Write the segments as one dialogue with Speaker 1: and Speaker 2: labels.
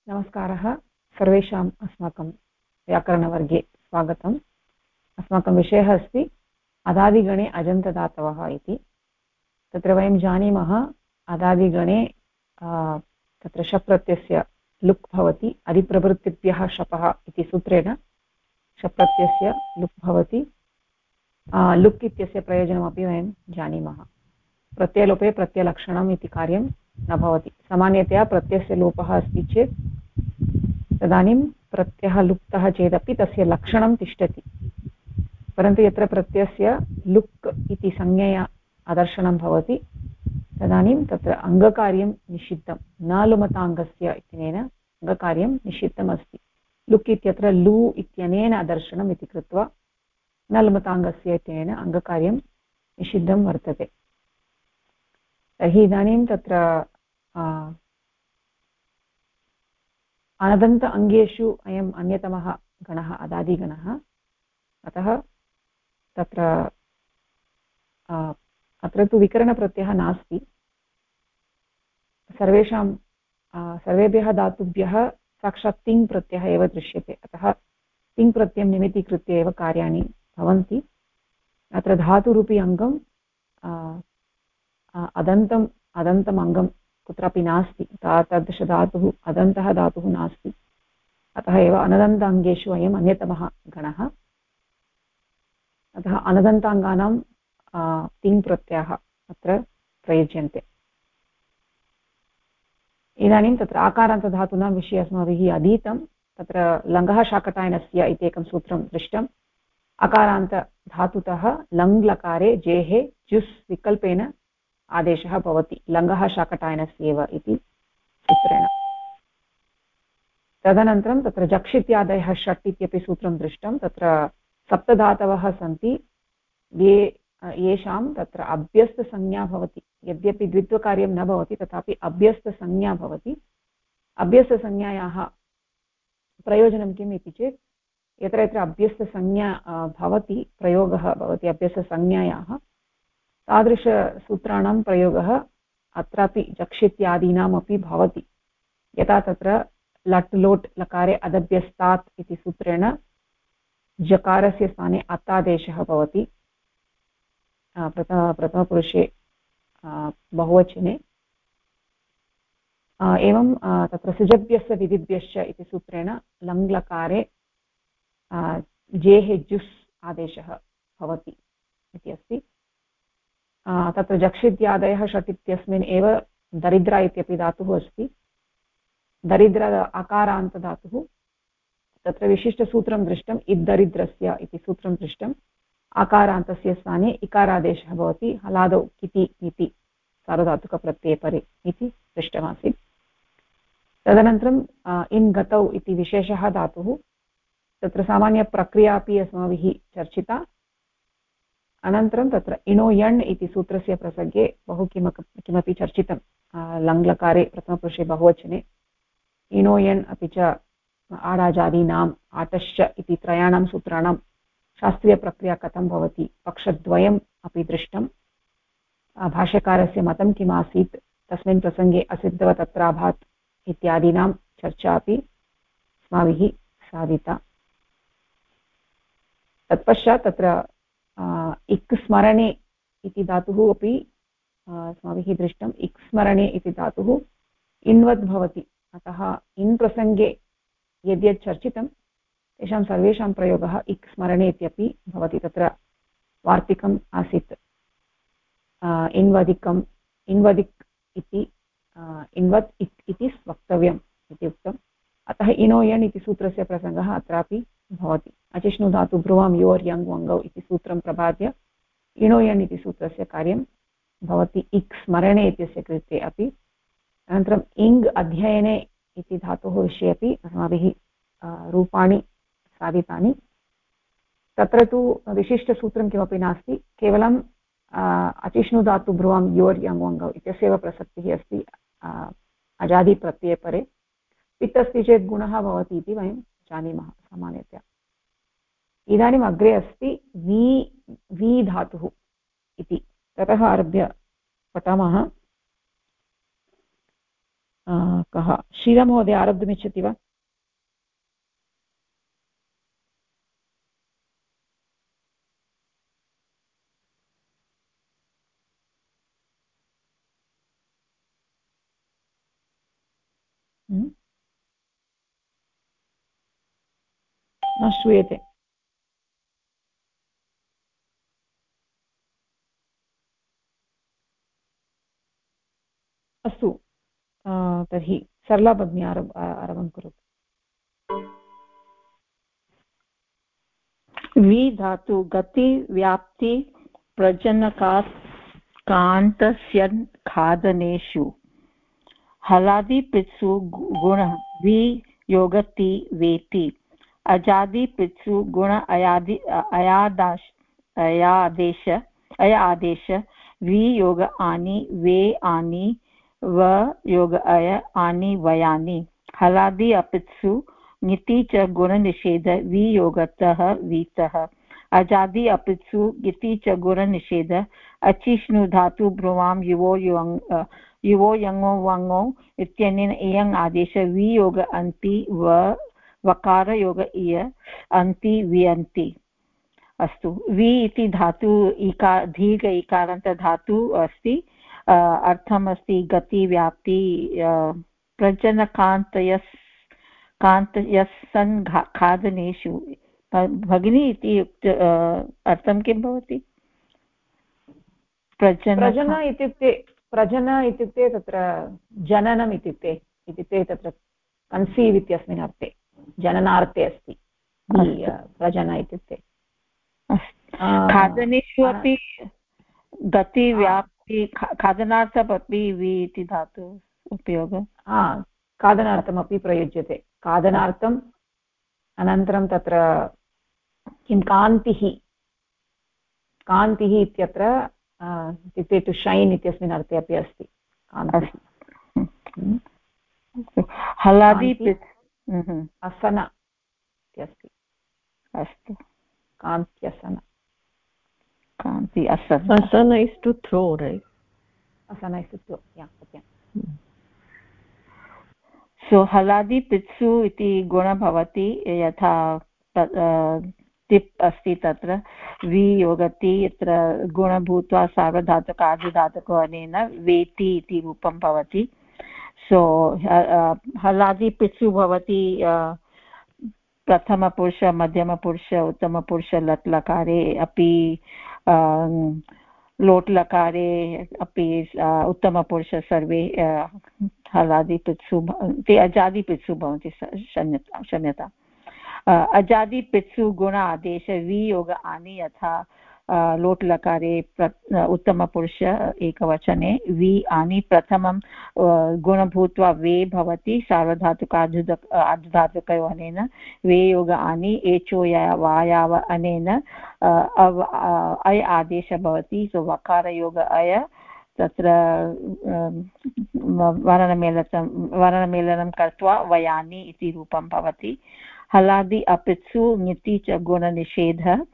Speaker 1: नमस्कारः सर्वेषाम् अस्माकं व्याकरणवर्गे स्वागतम्। अस्माकं विषयः अस्ति अदादिगणे अजन्तदातवः इति। तत्र वयं जानीमः अदादिगणे तत्र शप् प्रत्ययस्य लुक् भवति। अधिप्रभृतिभ्यः शपः इति सूत्रेण शप् प्रत्ययस्य लुक् भवति। लुक् इत्यस्य प्रयोजनमपि वयं जानीमः। प्रत्ययलोपे प्रत्ययलक्षणम् इति कार्यं न भवति। सामान्यतया प्रत्ययस्य लोपः अस्ति चेत् तदानीं प्रत्ययः लुप्तः चेदपि तस्य लक्षणं तिष्ठति। परन्तु यत्र प्रत्ययस्य लुक् इति संज्ञया आदर्शनं भवति तदानीं तत्र अङ्गकार्यं निषिद्धं। न लुमताङ्गस्य इत्यनेन अङ्गकार्यं निषिद्धम् अस्ति। लुक् इत्यत्र लु इत्यनेन आदर्शनम् इति कृत्वा न लुमताङ्गस्य इत्यनेन अङ्गकार्यं निषिद्धं वर्तते। तर्हि इदानीं तत्र अनदन्त अङ्गेषु अयम् अन्यतमः गणः अदादिगणः। अतः तत्र अत्र तु विकरणप्रत्ययः नास्ति। सर्वेभ्यः धातुभ्यः साक्षात् तिङ् प्रत्ययः एव दृश्यते। अतः तिङ् प्रत्ययं निमित्तीकृत्य एव कार्याणि भवन्ति। अत्र धातुरूपी अङ्गं अदन्तम् अङ्गं कुत्रापि नास्ति। तादृशधातुः अदन्तः धातुः नास्ति। अतः एव अनदन्त अङ्गेषु अयम् अन्यतमः गणः। अतः अनदन्ताङ्गानां तिङ् प्रत्ययः अत्र प्रयुज्यन्ते। इदानीं तत्र आकारान्तधातूनां विषये अस्माभिः अधीतं। तत्र लङ्घः शाकटायनस्य इति एकं सूत्रं दृष्टम्। अकारान्तधातुतः लङ् लकारे जेः जुस् विकल्पेन आदेशः भवति लङ्घः शाकटायनस्य एव इति सूत्रेण। तदनन्तरं तत्र जक्षित्यादयः षट् इत्यपि सूत्रं दृष्टं। तत्र सप्तधातवः सन्ति येषां तत्र अभ्यस्तसंज्ञा भवति। यद्यपि द्वित्वकार्यं न भवति तथापि अभ्यस्तसंज्ञा भवति। अभ्यस्तसंज्ञायाः प्रयोजनं किम् इति चेत् यत्र यत्र अभ्यस्तसंज्ञा भवति प्रयोगः भवति अभ्यस्तसंज्ञायाः तादृशसूत्राणां प्रयोगः अत्रापि जक्षित्यादीनामपि भवति। यथा तत्र लट् लोट् लकारे अदभ्यस्तात् इति सूत्रेण जकारस्य स्थाने अतादेशः भवति प्रथमपुरुषे बहुवचने। एवं तत्र सुजभ्यस्य विधिभ्यश्च इति सूत्रेण लङ् लकारे जेः जुस् आदेशः भवति इति अस्ति। तत्र जक्षित्यादयः षट् इत्यस्मिन् एव दरिद्र इत्यपि धातुः अस्ति। दरिद्र अकारान्तधातुः। तत्र विशिष्टसूत्रं दृष्टम् इद्दरिद्रस्य इति सूत्रं दृष्टम्। आकारान्तस्य स्थाने इकारादेशः भवति हलादौ किति इति सार्वधातुकप्रत्यये परे इति दृष्टमासीत्। तदनन्तरम् इन् गतौ इति विशेषः धातुः। तत्र सामान्यप्रक्रिया अपि अस्माभिः चर्चिता। अनन्तरं तत्र इणो यण् इति सूत्रस्य प्रसङ्गे बहु किमपि चर्चितं। लङ्लकारे प्रथमपुरुषे बहुवचने इणो यण् अपि च आडाजादीनाम् आटश्च इति त्रयाणां सूत्राणां शास्त्रीयप्रक्रिया कथं भवति पक्षद्वयम् अपि दृष्टं। भाष्यकारस्य मतं किम् आसीत् तस्मिन् प्रसङ्गे असिद्धवत् अत्राभात् इत्यादीनां चर्चा अपि अस्माभिः साधिता। तत्पश्चात् तत्र इक् स्मरणे इति धातुः अपि अस्माभिः दृष्टम्। इक् स्मरणे इति धातुः इन्वद् भवति। अतः इन् प्रसङ्गे यद्यत् चर्चितं तेषां सर्वेषां प्रयोगः इक् स्मरणे इत्यपि भवति। तत्र वार्तिकम् आसीत् इन्वदिक् इति इन्वत् इक् इति वक्तव्यम् इति उक्तम्। अतः इणो यण् इति सूत्रस्य प्रसङ्गः अत्रापि भवति। अचिष्णुधातु भ्रुवं योर् यङ् वङ्गौ इति सूत्रं प्रबाद्य इणो यण् इति सूत्रस्य कार्यं भवति इक् स्मरणे इत्यस्य कृते अपि। अनन्तरम् इङ् अध्ययने इति धातोः विषये अपि अस्माभिः रूपाणि साधितानि। तत्र तु विशिष्टसूत्रं किमपि नास्ति। केवलम् अचिष्णुधातु भ्रुवं योर् यङ् वङ्गौ इत्यस्यैव प्रसक्तिः अस्ति अजादिप्रत्यये परे। पित् अस्ति चेत् गुणः भवति इति वयं जानीमः सामान्यतया। इदानीम् अग्रे अस्ति वी धातुः इति। ततः आरभ्य पठामः। कः श्रीराममहोदय आरब्धुमिच्छति वा? न श्रूयते। अस्तु, तर्हि सरला भगिनी आरम्भं करोतु।
Speaker 2: वि धातु गति व्याप्ति प्रजनकात् कान्तस्य खादनेषु हलादिपित्सु गुणः वि योगति वेति अजादिपित्सु गुण अय आदेश वि योग आनि वे आनि व योग अय आनि वयानि हलादि अपित्सु ङिति च गुणनिषेध वियोगतः वीतः अजादि अपित्सु ङिति च गुणनिषेध अचिष्णु धातु ब्रुवां युवो यङो वङो इत्यनेन इयङ् आदेश वियोग अन्ति वकारयोग इय अन्ति वियन्ति। अस्तु, वि इति धातु दीर्घ इकारान्त धातु अस्ति। अर्थम् अस्ति गति व्याप्ति कान्तयस्सन् खादनेषु। भगिनी इति अर्थं किं भवति?
Speaker 1: प्रजन इत्युक्ते तत्र जननम् इत्युक्ते तत्र कन्सीव् इत्यस्मिन् अर्थे जननार्थे अस्ति प्रजन इत्युक्ते।
Speaker 2: खादनेषु अपि गतिव्याप्ति खादनार्थमपि वि इति धातु उपयोगः
Speaker 1: खादनार्थमपि प्रयुज्यते। खादनार्थम् अनन्तरं तत्र किं कान्तिः इत्यत्र इत्युक्ते टु शैन् इत्यस्मिन् अर्थे अपि अस्ति
Speaker 2: हलादि
Speaker 1: असन इत्यस्ति।
Speaker 2: अस्तु,
Speaker 1: कान्त्यसन
Speaker 2: कान्ति असन इस् टु थ्रो, रैट्?
Speaker 1: असन इस् टु थ्रो, सत्यं।
Speaker 2: सो हलादि पित्सु इति गुणः भवति यथा तिप् अस्ति तत्र वियोगति यत्र गुण भूत्वा सार्वधातुक आर्धधातुको अनेन वेति इति रूपं भवति। सो हलादि पित्सु भवति प्रथमपुरुष मध्यमपुरुष उत्तमपुरुष लट् लकारे अपि लोट् लकारे अपि उत्तमपुरुष सर्वे हलादिपित्सु ते अजादिपित्सु भवन्ति। क्षम्यता अजादिपित्सु गुण आदेश वियोग आनि यथा लोट् लकारे उत्तमपुरुष एकवचने वि आनि प्रथमं गुण भूत्वा वे भवति सार्वधातुक आर्धधातुकयोः अनेन वे योग आनि एचो वायाव अनेन अय आदेश भवति। सो वकारयोग अय तत्र वर्णमेलनं कृत्वा वयानि इति रूपं भवति। हलादि अपित्सु ङिति च गुणनिषेधः।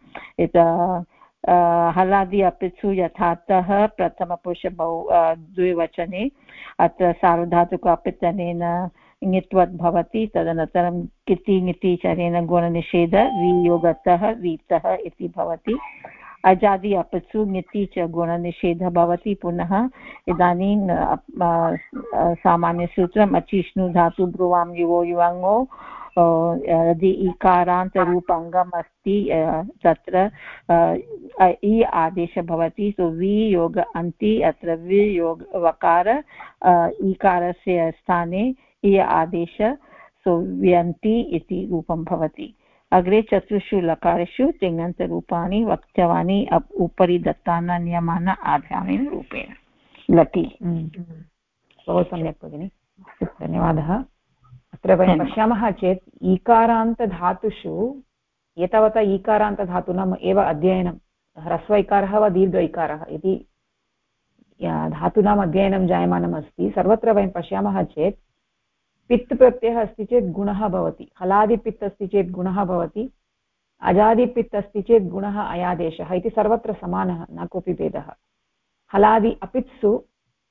Speaker 2: हलादि अपित्सु यथातः प्रथमपुरुष द्विवचने अत्र सार्वधातुक अपित्तनेन ङित्वत् भवति। तदनन्तरं किति ङिति चनेन गुणनिषेध वियोगतः वीतः इति भवति। अजादि अपित्सु ङिति च गुणनिषेधः भवति। पुनः इदानीं सामान्यसूत्रम् अचिष्णु धातु ब्रुवां युवो युवङो यदि इकारान्तरूपाङ्गम् अस्ति तत्र इ आदेशः भवति। सो वियोग अन्ति अत्र वियोग वकार इकारस्य स्थाने इ आदेश सो व्यन्ति इति रूपं भवति। अग्रे चतुर्षु लकारेषु तिङन्तरूपाणि वक्तव्यानि उपरि दत्तानां नियमानाम् आधारेण रूपेण लटि।
Speaker 1: बहु सम्यक् भगिनि, धन्यवादः। अत्र वयं पश्यामः चेत् ईकारान्तधातुषु एतावता ईकारान्तधातूनाम् एव अध्ययनं ह्रस्व इकारः वा दीर्घ इकारः इति धातूनाम् अध्ययनं जायमानम् अस्ति। सर्वत्र वयं पश्यामः चेत् पित् प्रत्ययः अस्ति चेत् गुणः भवति, हलादिपित् अस्ति चेत् गुणः भवति, अजादिपित् अस्ति चेत् गुणः अयादेशः इति सर्वत्र समानः, न कोऽपि भेदः। हलादि अपित्सु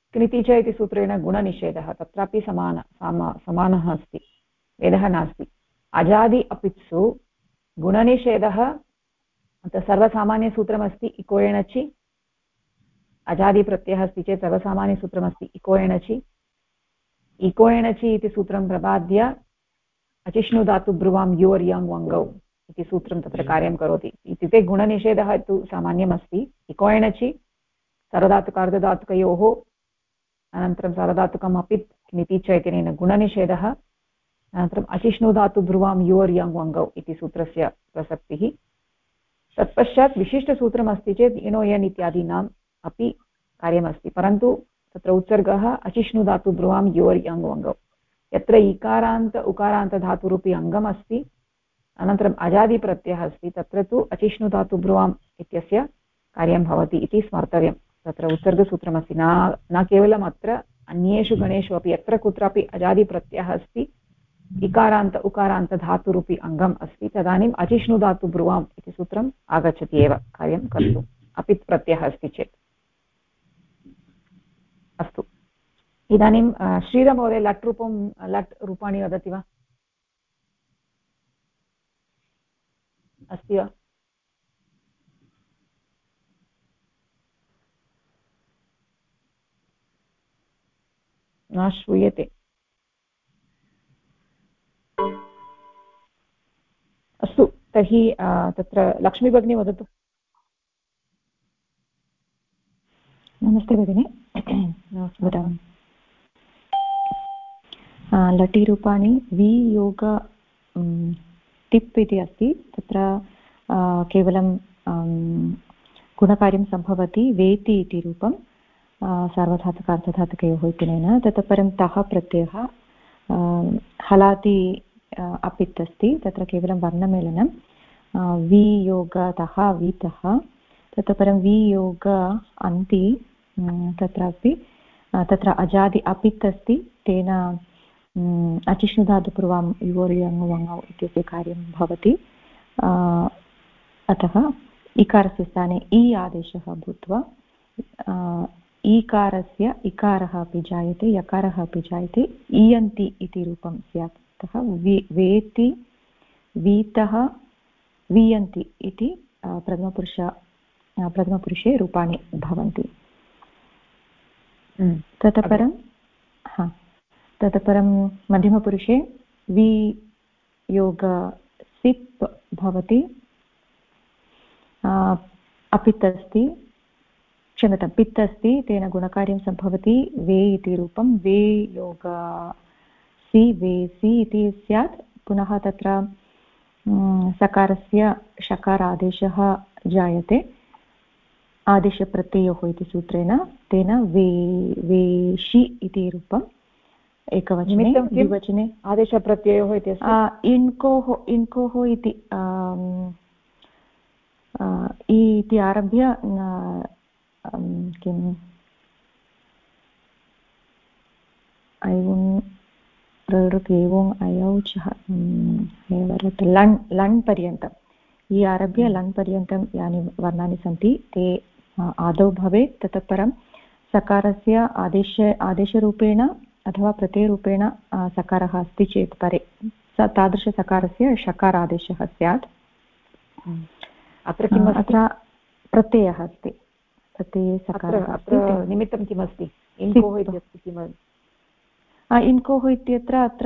Speaker 1: क्निति च इति सूत्रेण गुणनिषेधः तत्रापि समानः अस्ति, भेदः नास्ति। अजादि अपित्सु गुणनिषेधः सर्वसामान्यसूत्रमस्ति इको एणचि। अजादिप्रत्ययः अस्ति चेत् सर्वसामान्यसूत्रमस्ति इको एणचि। इको एणचि इति सूत्रं प्रबाद्य अचिष्णुधातु ब्रुवां योर् यङ् वङ्गौ इति सूत्रं तत्र कार्यं करोति। इत्युक्ते गुणनिषेधः तु सामान्यमस्ति। इको एणचि सार्वधातुकार्धधातुकयोः अनन्तरं सार्वधातुकम् अपि क्निति च इत्यनेन गुणनिषेधः, अनन्तरम् अचिष्णुधातु ब्रुवां योर् यङ् वङ्गौ इति सूत्रस्य प्रसक्तिः। तत्पश्चात् विशिष्टसूत्रमस्ति चेत् इणो यन् इत्यादीनाम् अपि कार्यमस्ति, परन्तु तत्र उत्सर्गः अचिष्णुधातु ब्रुवां योर् यङ् वङ्गौ। यत्र इकारान्त उकारान्तधातुरूपी अङ्गम् अस्ति, अनन्तरम् अजादिप्रत्ययः अस्ति, तत्र तु अचिष्णुधातु ब्रुवाम् इत्यस्य कार्यं भवति इति स्मर्तव्यं। तत्र उत्सर्गसूत्रमस्ति, न केवलम् अत्र, अन्येषु गणेषु अपि यत्र कुत्रापि अजादिप्रत्ययः अस्ति, इकारान्त उकारान्तधातुरूपी अङ्गम् अस्ति, तदानीम् अचिष्णुधातु ब्रुवाम् इति सूत्रम् आगच्छति एव कार्यं कर्तुम्, अपित् प्रत्ययः अस्ति चेत्। अस्तु, इदानीं श्रीराममहोदय लट् रूपाणि वदति वा? अस्ति वा? न श्रूयते। अस्तु, तर्हि तत्र लक्ष्मी भगिनी वदतु।
Speaker 3: नमस्ते भगिनि, वदामि। लटिरूपाणि वियोग टिप् इति अस्ति, तत्र केवलं गुणकार्यं सम्भवति वेति इति रूपं सार्वधातुकार्धधातुकयोः इत्यनेन। ततः परं तः प्रत्ययः हलादि अपित् अस्ति, तत्र केवलं वर्णमेलनं वियोगतः वीतः। ततः परं वियोग अन्ति तत्रापि तत्र अजादि अपित् अस्ति, तेन अचिष्णुधातुपूर्वं योर् यङ् वङौ इत्यस्य कार्यं भवति। अतः इकारस्य स्थाने इ आदेशः भूत्वा ईकारस्य इकारः अपि जायते, यकारः अपि जायते, इयन्ति इति रूपं स्यात्। अतः वेति वीतः वीयन्ति इति प्रथमपुरुषे रूपाणि भवन्ति। ततः परं मध्यमपुरुषे वियोग सिप् भवति, अपित् अस्ति, क्षम्यतां पित् अस्ति, तेन गुणकार्यं सम्भवति वे इति रूपं वे योग सि वेसि इति स्यात्। पुनः तत्र सकारस्य षकारादेशः जायते आदेशप्रत्ययोः इति सूत्रेण, तेन वेशि इति रूपम् एकवचने। द्विवचने
Speaker 1: आदेशप्रत्ययोः इति
Speaker 3: इन्कोः इति इति आरभ्य किम् लण् पर्यन्तम् इ आरभ्य लण् पर्यन्तं यानि वर्णानि सन्ति ते आदौ भवेत्। ततः परं सकारस्य आदेशरूपेण अथवा प्रत्ययरूपेण सकारः अस्ति चेत् परे तादृशसकारस्य षकारादेशः स्यात्।
Speaker 1: अत्र किम्? अत्र
Speaker 3: प्रत्ययः अस्ति, प्रत्यये सकारः अस्ति।
Speaker 1: निमित्तं किमस्ति? इन्कोः इत्यस्ति किम्?
Speaker 3: इन्कोः इत्यत्र अत्र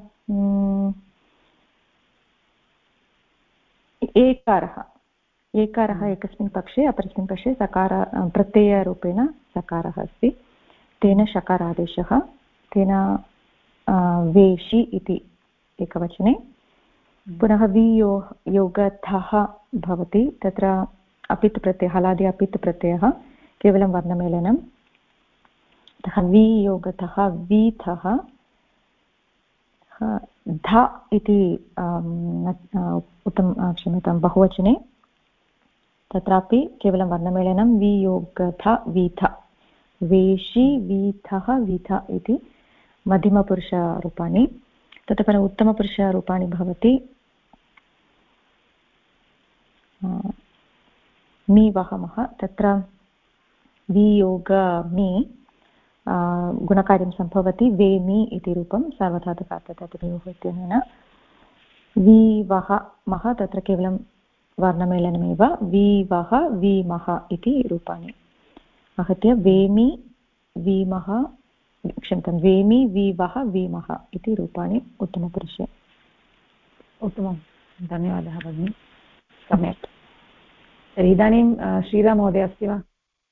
Speaker 3: एकारः एकस्मिन् पक्षे, अपरस्मिन् पक्षे सकार प्रत्ययरूपेण सकारः अस्ति, तेन षकारादेशः, तेन वेशि इति एकवचने। पुनः वियोगतः भवति, तत्र अपित् प्रत्ययः हलादि अपित् प्रत्ययः केवलं वर्णमेलनं। अतः वियोगतः वीथः ध इति क्षम्यतां बहुवचने, तत्रापि केवलं वर्णमेलनं वियोगथ वीथ वेशि वीथः वीथ इति मध्यमपुरुषरूपाणि। ततः परम् उत्तमपुरुषरूपाणि भवति मी वहमः, तत्र वियोग मी गुणकार्यं सम्भवति वेमि इति रूपं सार्वधातुकार्धधातुकयोः इत्यनेन विवह मह तत्र केवलं वर्णमेलनमेव विवह विमह इति रूपाणि आहत्य वेमि विमह क्षम्यतां वेमि विवह विमह इति रूपाणि उत्तमपुरुषे।
Speaker 1: उत्तमं, धन्यवादः भगिनी, सम्यक्। तर्हि इदानीं श्रीराममहोदय अस्ति वा?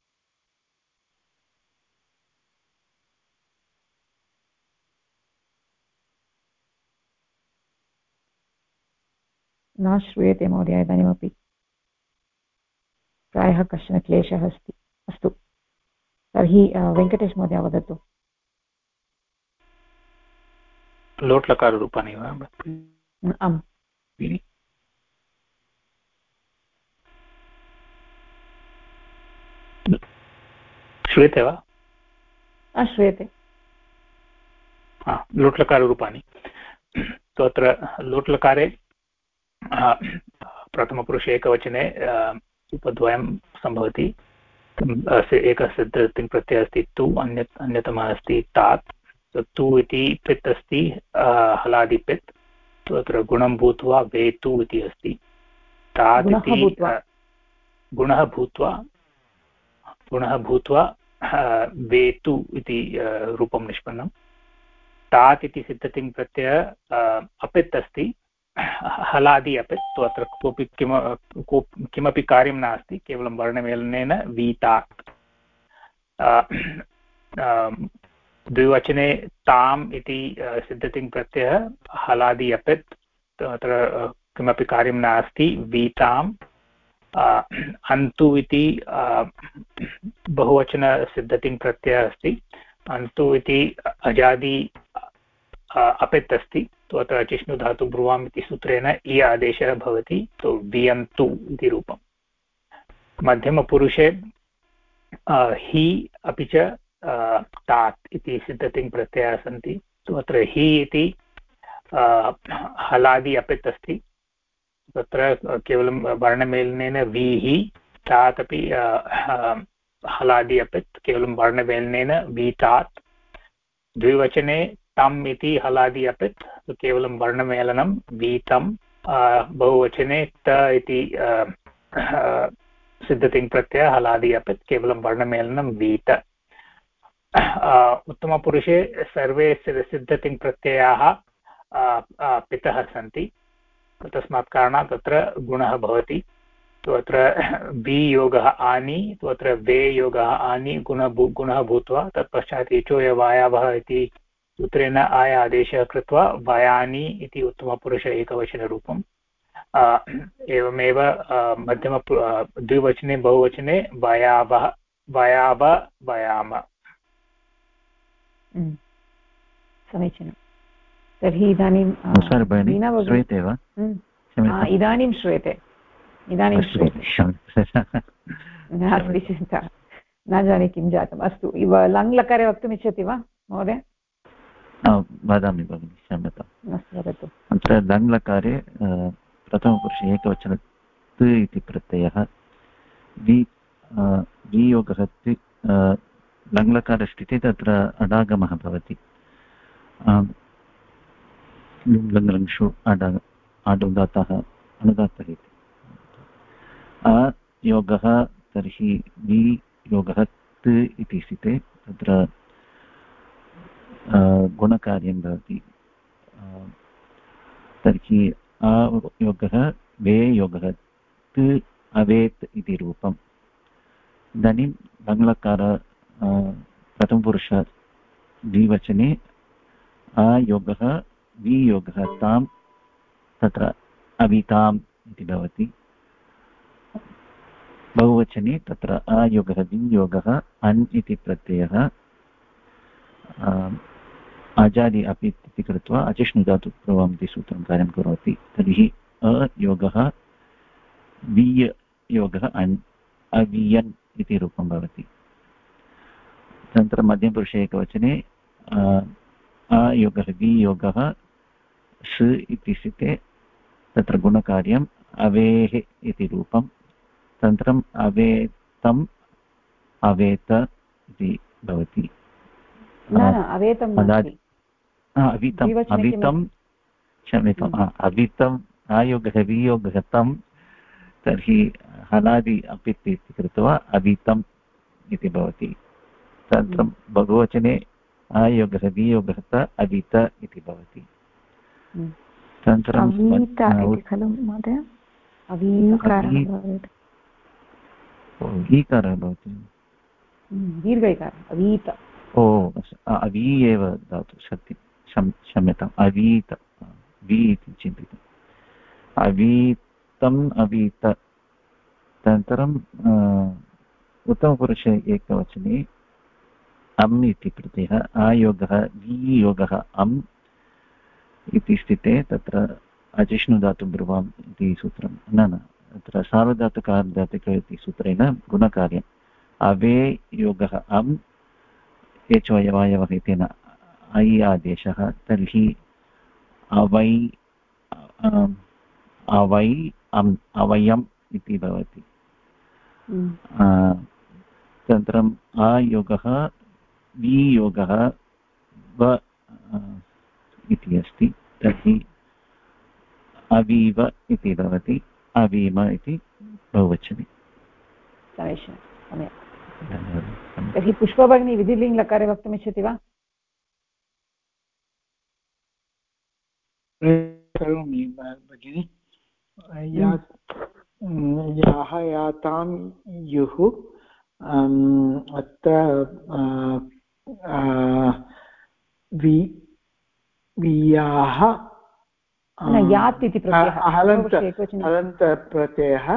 Speaker 1: न श्रूयते महोदय इदानीमपि, प्रायः कश्चन क्लेशः अस्ति। अस्तु, तर्हि वेङ्कटेश महोदय वदतु।
Speaker 4: लोट्लकाररूपाणि वा?
Speaker 1: आम्।
Speaker 4: श्रूयते वा?
Speaker 1: श्रूयते।
Speaker 4: लोट्लकाररूपाणि तु अत्र लोट्लकारे प्रथमपुरुषे एकवचने उपद्वयं सम्भवति। एकः सिद्धतिङ् प्रत्ययः अस्ति तु, अन्यतमः अस्ति तात्। तु इति पित् अस्ति, हलादि पित्, तत्र गुणं भूत्वा वेतु इति अस्ति। तात् इति गुणः भूत्वा वेतु इति रूपं निष्पन्नं। तात् इति सिद्धतिङ् प्रत्ययः अपित् अस्ति, हलादि अपित्, तु अत्र किमपि कार्यं नास्ति, केवलं वर्णमेलनेन वीतात्। द्विवचने ताम् इति सिद्धतिङ् प्रत्ययः हलादि अपित्, तत्र किमपि कार्यं नास्ति, वीताम्। अन्तु इति बहुवचनसिद्धतिङ् प्रत्ययः अस्ति, अन्तु इति अजादि अपित् अस्ति, तो अत्र चिष्णुधातु ब्रुवाम् इति सूत्रेण इ आदेशः भवति, तो वियन्तु इति रूपम्। मध्यमपुरुषे हि अपि च तात् इति सिद्धतिङ् प्रत्ययाः सन्ति, तो अत्र हि इति हलादि अपित् अस्ति, तत्र केवलं वर्णमेलनेन वीहि, तात् अपि हलादि अपित्, केवलं वर्णमेलनेन वीतात्। द्विवचने तम् इति हलादि अपित्, केवलं वर्णमेलनं वीतं। बहुवचने त इति सिद्धतिङ् प्रत्ययः हलादि अपित्, केवलं वर्णमेलनं वीत। उत्तमपुरुषे सर्वे सिद्धतिङ् प्रत्ययाः पितः सन्ति, तस्मात् कारणात् तत्र गुणः भवति। तो अत्र वि योगः आनि, तो अत्र वे योगः आनि गुणः भूत्वा तत्पश्चात् इचोयवायावः इति सूत्रेण आय आदेशः कृत्वा वयानि इति उत्तमपुरुष एकवचनरूपम्। एवमेव द्विवचने बहुवचने वयावः, वयाव, वयाम।
Speaker 1: समीचीनं। तर्हि इदानीं
Speaker 5: श्रूयते वा?
Speaker 1: इदानीं श्रूयते, इदानीं श्रूयते। नास्ति चिन्ता, न जाने किं जातम्। अस्तु, इव लङ्लकारे वक्तुमिच्छति वा महोदय?
Speaker 5: वदामि भगिनि, क्षम्यताम्।
Speaker 1: अस्तु, वदतु।
Speaker 5: अत्र लङ्लकारे प्रथमपुरुषे एकवचन त् इति प्रत्ययः वियोगः लङ्लकारस्थिते तत्र अडागमः भवति। लङ्लङ्षु आडुदातः अनुदातः इति अयोगः, तर्हि वियोगः त् इति स्थिते तत्र गुणकार्यं भवति। तर्हि अयोगः वे योगः त् अवेत् इति रूपम्। इदानीं लङ्लकार प्रथमपुरुष द्विवचने अयोगः वियोगः तां, तत्र अविताम् इति भवति। बहुवचने तत्र अयोगः वियोगः अन् इति प्रत्ययः आजादि अपि इति कृत्वा अचिष्णुधातुप्रभवम् इति सूत्रं कार्यं करोति। तर्हि अयोगः वियोगः अन्, अवियन् इति रूपं भवति। तदनन्तरं मध्यमपुरुषे एकवचने अयोगः वियोगः स् इति स्थिते तत्र गुणकार्यम् अवेः इति रूपं। तदनन्तरम् अवेतम् अवेत इति भवति।
Speaker 1: न अवेतं नास्ति
Speaker 5: अवितं क्षम्यताम् अवितम् आयोगः वियोगः तं तर्हि हलादि अपित् इति कृत्वा अवितम् इति भवति तत्र बहुवचने आयोगः वियोगः त अवित इति भवति तदनन्तरं
Speaker 3: खलु महोदय
Speaker 5: ईकारः भवति
Speaker 1: दीर्घ इकारः अवीत
Speaker 5: अवी एव दातु सत्यं क्षम्यताम् अवीत वि इति चिन्तितम् अवीतम् अवीत तदनन्तरं उत्तमपुरुषे एकवचने अम् इति प्रत्ययः आयोगः वियोगः अम् इति स्थिते तत्र अजिष्णुधातु ब्रुवाम् इति सूत्रं न तत्र सार्वधातुकार्धातुक इति सूत्रेण गुणकार्यम् अवे योगः अम् एचोयवायवः इत्येन ऐ आदेशः तर्हि अवै अवयम् इति भवति तदनन्तरम् आयोगः वियोगः व इति अस्ति तर्हि अवीव इति भवति अवीम इति बहुवचने
Speaker 1: तर्हि पुष्पभगिनी विधिलिङ्गलकारे वक्तुमिच्छति वा
Speaker 6: करोमि भगिनि याः यातां युः अत्र वियाः
Speaker 1: यात् इति
Speaker 6: हलन्त प्रत्ययः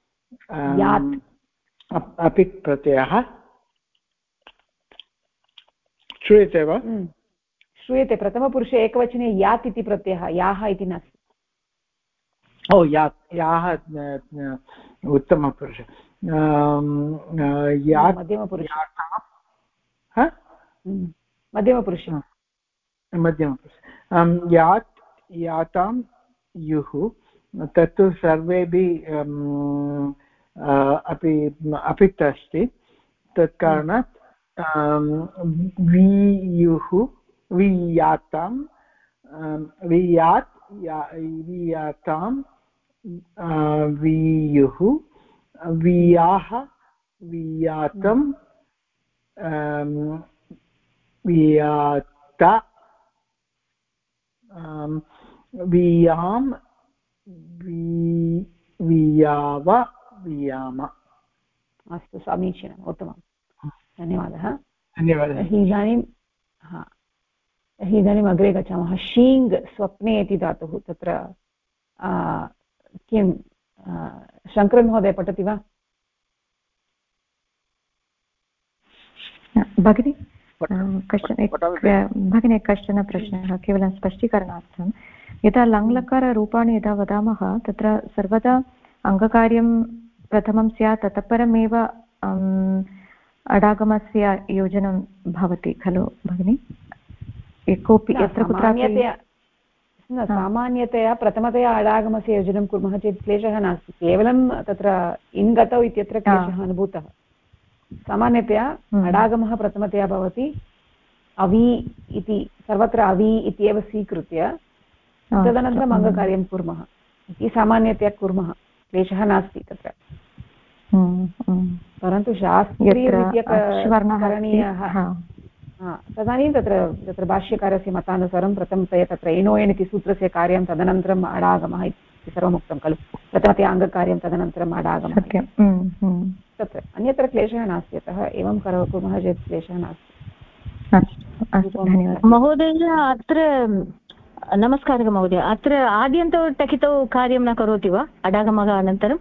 Speaker 6: अपित् प्रत्ययः श्रूयते वा
Speaker 1: श्रूयते प्रथमपुरुषे एकवचने यात् इति प्रत्ययः याः इति नास्ति
Speaker 6: याः उत्तमपुरुष
Speaker 1: मध्यमपुरुष
Speaker 6: यात् यातां युः तत्तु सर्वेभिः अपित् अस्ति तत्कारणात् वियुः वियातां वियातां वियुः वियाः वियातं वियात वियां वियाव वियाम
Speaker 1: अस्तु समीचीनम् उत्तमं धन्यवादः इदानीम् अग्रे गच्छामः शीङ् स्वप्ने इति धातुः तत्र किं शङ्करमहोदय पठति वा
Speaker 3: भगिनी भगिनी कश्चन प्रश्नः केवलं स्पष्टीकरणार्थं यदा लङ्लकाररूपाणि यदा वदामः तत्र सर्वदा अङ्गकार्यं प्रथमं स्यात् ततः परमेव अडागमस्य योजनं भवति खलु भगिनी कोऽपि यत्र कुत्रापि
Speaker 1: सामान्यतया प्रथमतया अडागमस्य योजनं कुर्मः चेत् क्लेशः नास्ति केवलं तत्र इन् गतौ इत्यत्र क्लेशः अनुभूतः सामान्यतया अडागमः प्रथमतया भवति अवि इति सर्वत्र अवि इत्येव स्वीकृत्य तदनन्तरम् अङ्गकार्यं कुर्मः इति सामान्यतया कुर्मः क्लेशः नास्ति तत्र परन्तु शास्त्रीयरीत्या करणीयः तदानीं तत्र भाष्यकारस्य मतानुसारं प्रथमतया तत्र एनोयन् इति सूत्रस्य कार्यं तदनन्तरम् अडागमः इति सर्वमुक्तं खलु प्रथमतया अङ्गकार्यं तदनन्तरम् अडागमः तत्र अन्यत्र क्लेशः नास्ति अतः एवं कुर्मः चेत् क्लेशः नास्ति
Speaker 2: महोदय अत्र नमस्कारः महोदय अत्र आद्यन्तौ टकितौ कार्यं न करोति वा अडागमः अनन्तरं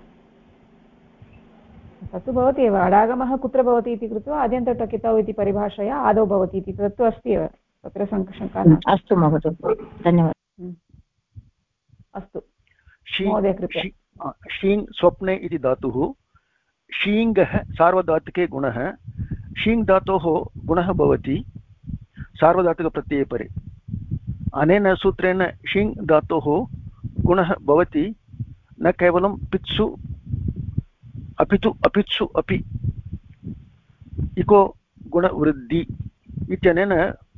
Speaker 1: तत्तु भवति एव अडागमः कुत्र भवति इति कृत्वा आद्यन्तटकितौ इति परिभाषया आदौ भवति इति तत्तु अस्ति एव तत्र शङ्का नास्ति
Speaker 2: अस्तु महोदय धन्यवादः
Speaker 1: अस्तु महोदय कृपया
Speaker 7: शीङ् स्वप्ने इति धातुः शीङ्गः सार्वधातुके गुणः शीङ् धातोः गुणः भवति सार्वधातुकप्रत्यये परे अनेन सूत्रेण शीङ् धातोः गुणः भवति न केवलं पित्सु अपितु अपित्सु अपि इको गुणवृद्धि इत्यनेन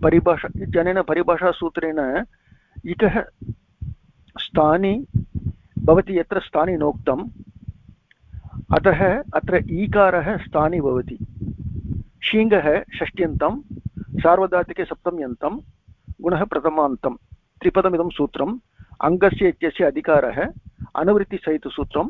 Speaker 7: परिभाषा इत्यनेन परिभाषासूत्रेण इकः स्थानि भवति यत्र स्थानि नोक्तम् अतः अत्र ईकारः स्थानि भवति शीङ्गः षष्ट्यन्तं सार्वधातुके सप्तम्यन्तं गुणः प्रथमान्तं त्रिपदमिदं सूत्रम् अङ्गस्य इत्यस्य अधिकारः अनुवृत्तिसहितसूत्रं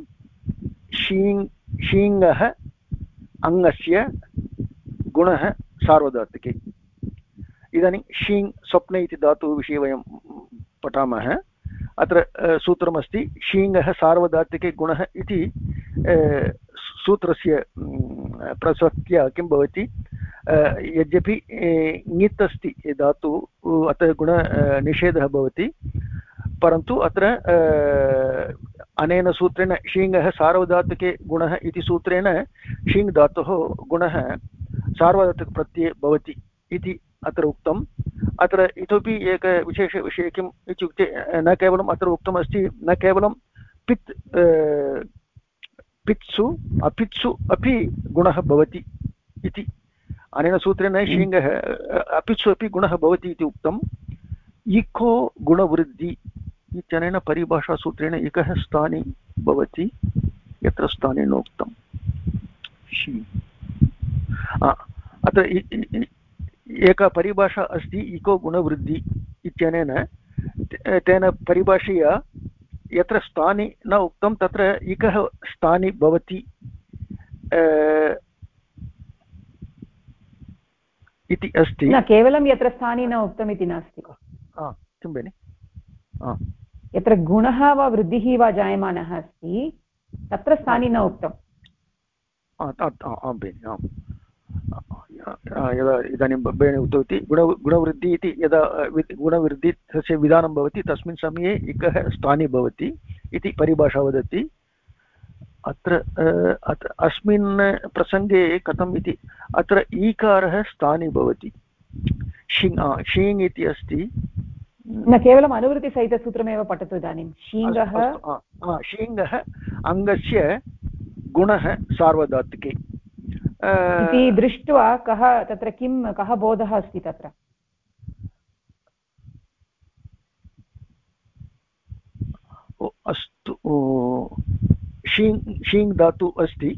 Speaker 7: शीङ्गः अङ्गस्य गुणः सार्वधातुके इदानीं शीङ् स्वप्ने इति धातुः विषये वयं पठामः अत्र सूत्रमस्ति शीङ्गः सार्वधातुके गुणः इति सूत्रस्य प्रसक्त्या किं भवति यद्यपि ङित् अस्ति धातुः अतः गुणनिषेधः भवति परन्तु अत्र अनेन सूत्रेण शीङ्गः सार्वधातुके गुणः इति सूत्रेण शीङ् धातोः गुणः सार्वधातुकप्रत्यये भवति इति अत्र उक्तम् अत्र इतोपि एकः विशेषविषयः किम् इत्युक्ते न केवलम् अत्र उक्तमस्ति न केवलं पित्सु अपित्सु अपि गुणः भवति इति अनेन सूत्रेण शीङ्गः अपित्सु अपि गुणः भवति इति उक्तम् इको गुणवृद्धि इत्यनेन परिभाषासूत्रेण इकः स्थाने भवति यत्र स्थाने नोक्तम् अत्र एका परिभाषा अस्ति इको गुणवृद्धि इत्यनेन तेन परिभाषया यत्र स्थानि न उक्तं तत्र इकः स्थानि भवति इति अस्ति
Speaker 1: न केवलं यत्र स्थानि न उक्तम् इति नास्ति
Speaker 7: किं बेनि
Speaker 1: यत्र गुणः वा वृद्धिः वा जायमानः अस्ति तत्र स्थानि न उक्तम्
Speaker 7: आं बेनि आम् यदा इदानीं बेनि उक्तवती गुणवृद्धिः इति यदा गुणवृद्धि तस्य विधानं भवति तस्मिन् समये इकः स्थानि भवति इति परिभाषा वदति अत्र अस्मिन् प्रसङ्गे कथम् इति अत्र ईकारः स्थानि भवति शीङ् इति अस्ति
Speaker 1: न केवलम् अनुवृत्तिसहितसूत्रमेव पठतु इदानीं
Speaker 7: शीङ्गः अङ्गस्य गुणः सार्वधातुके
Speaker 1: इति दृष्ट्वा कः बोधः अस्ति तत्र
Speaker 7: अस्तु शीङ् धातु अस्ति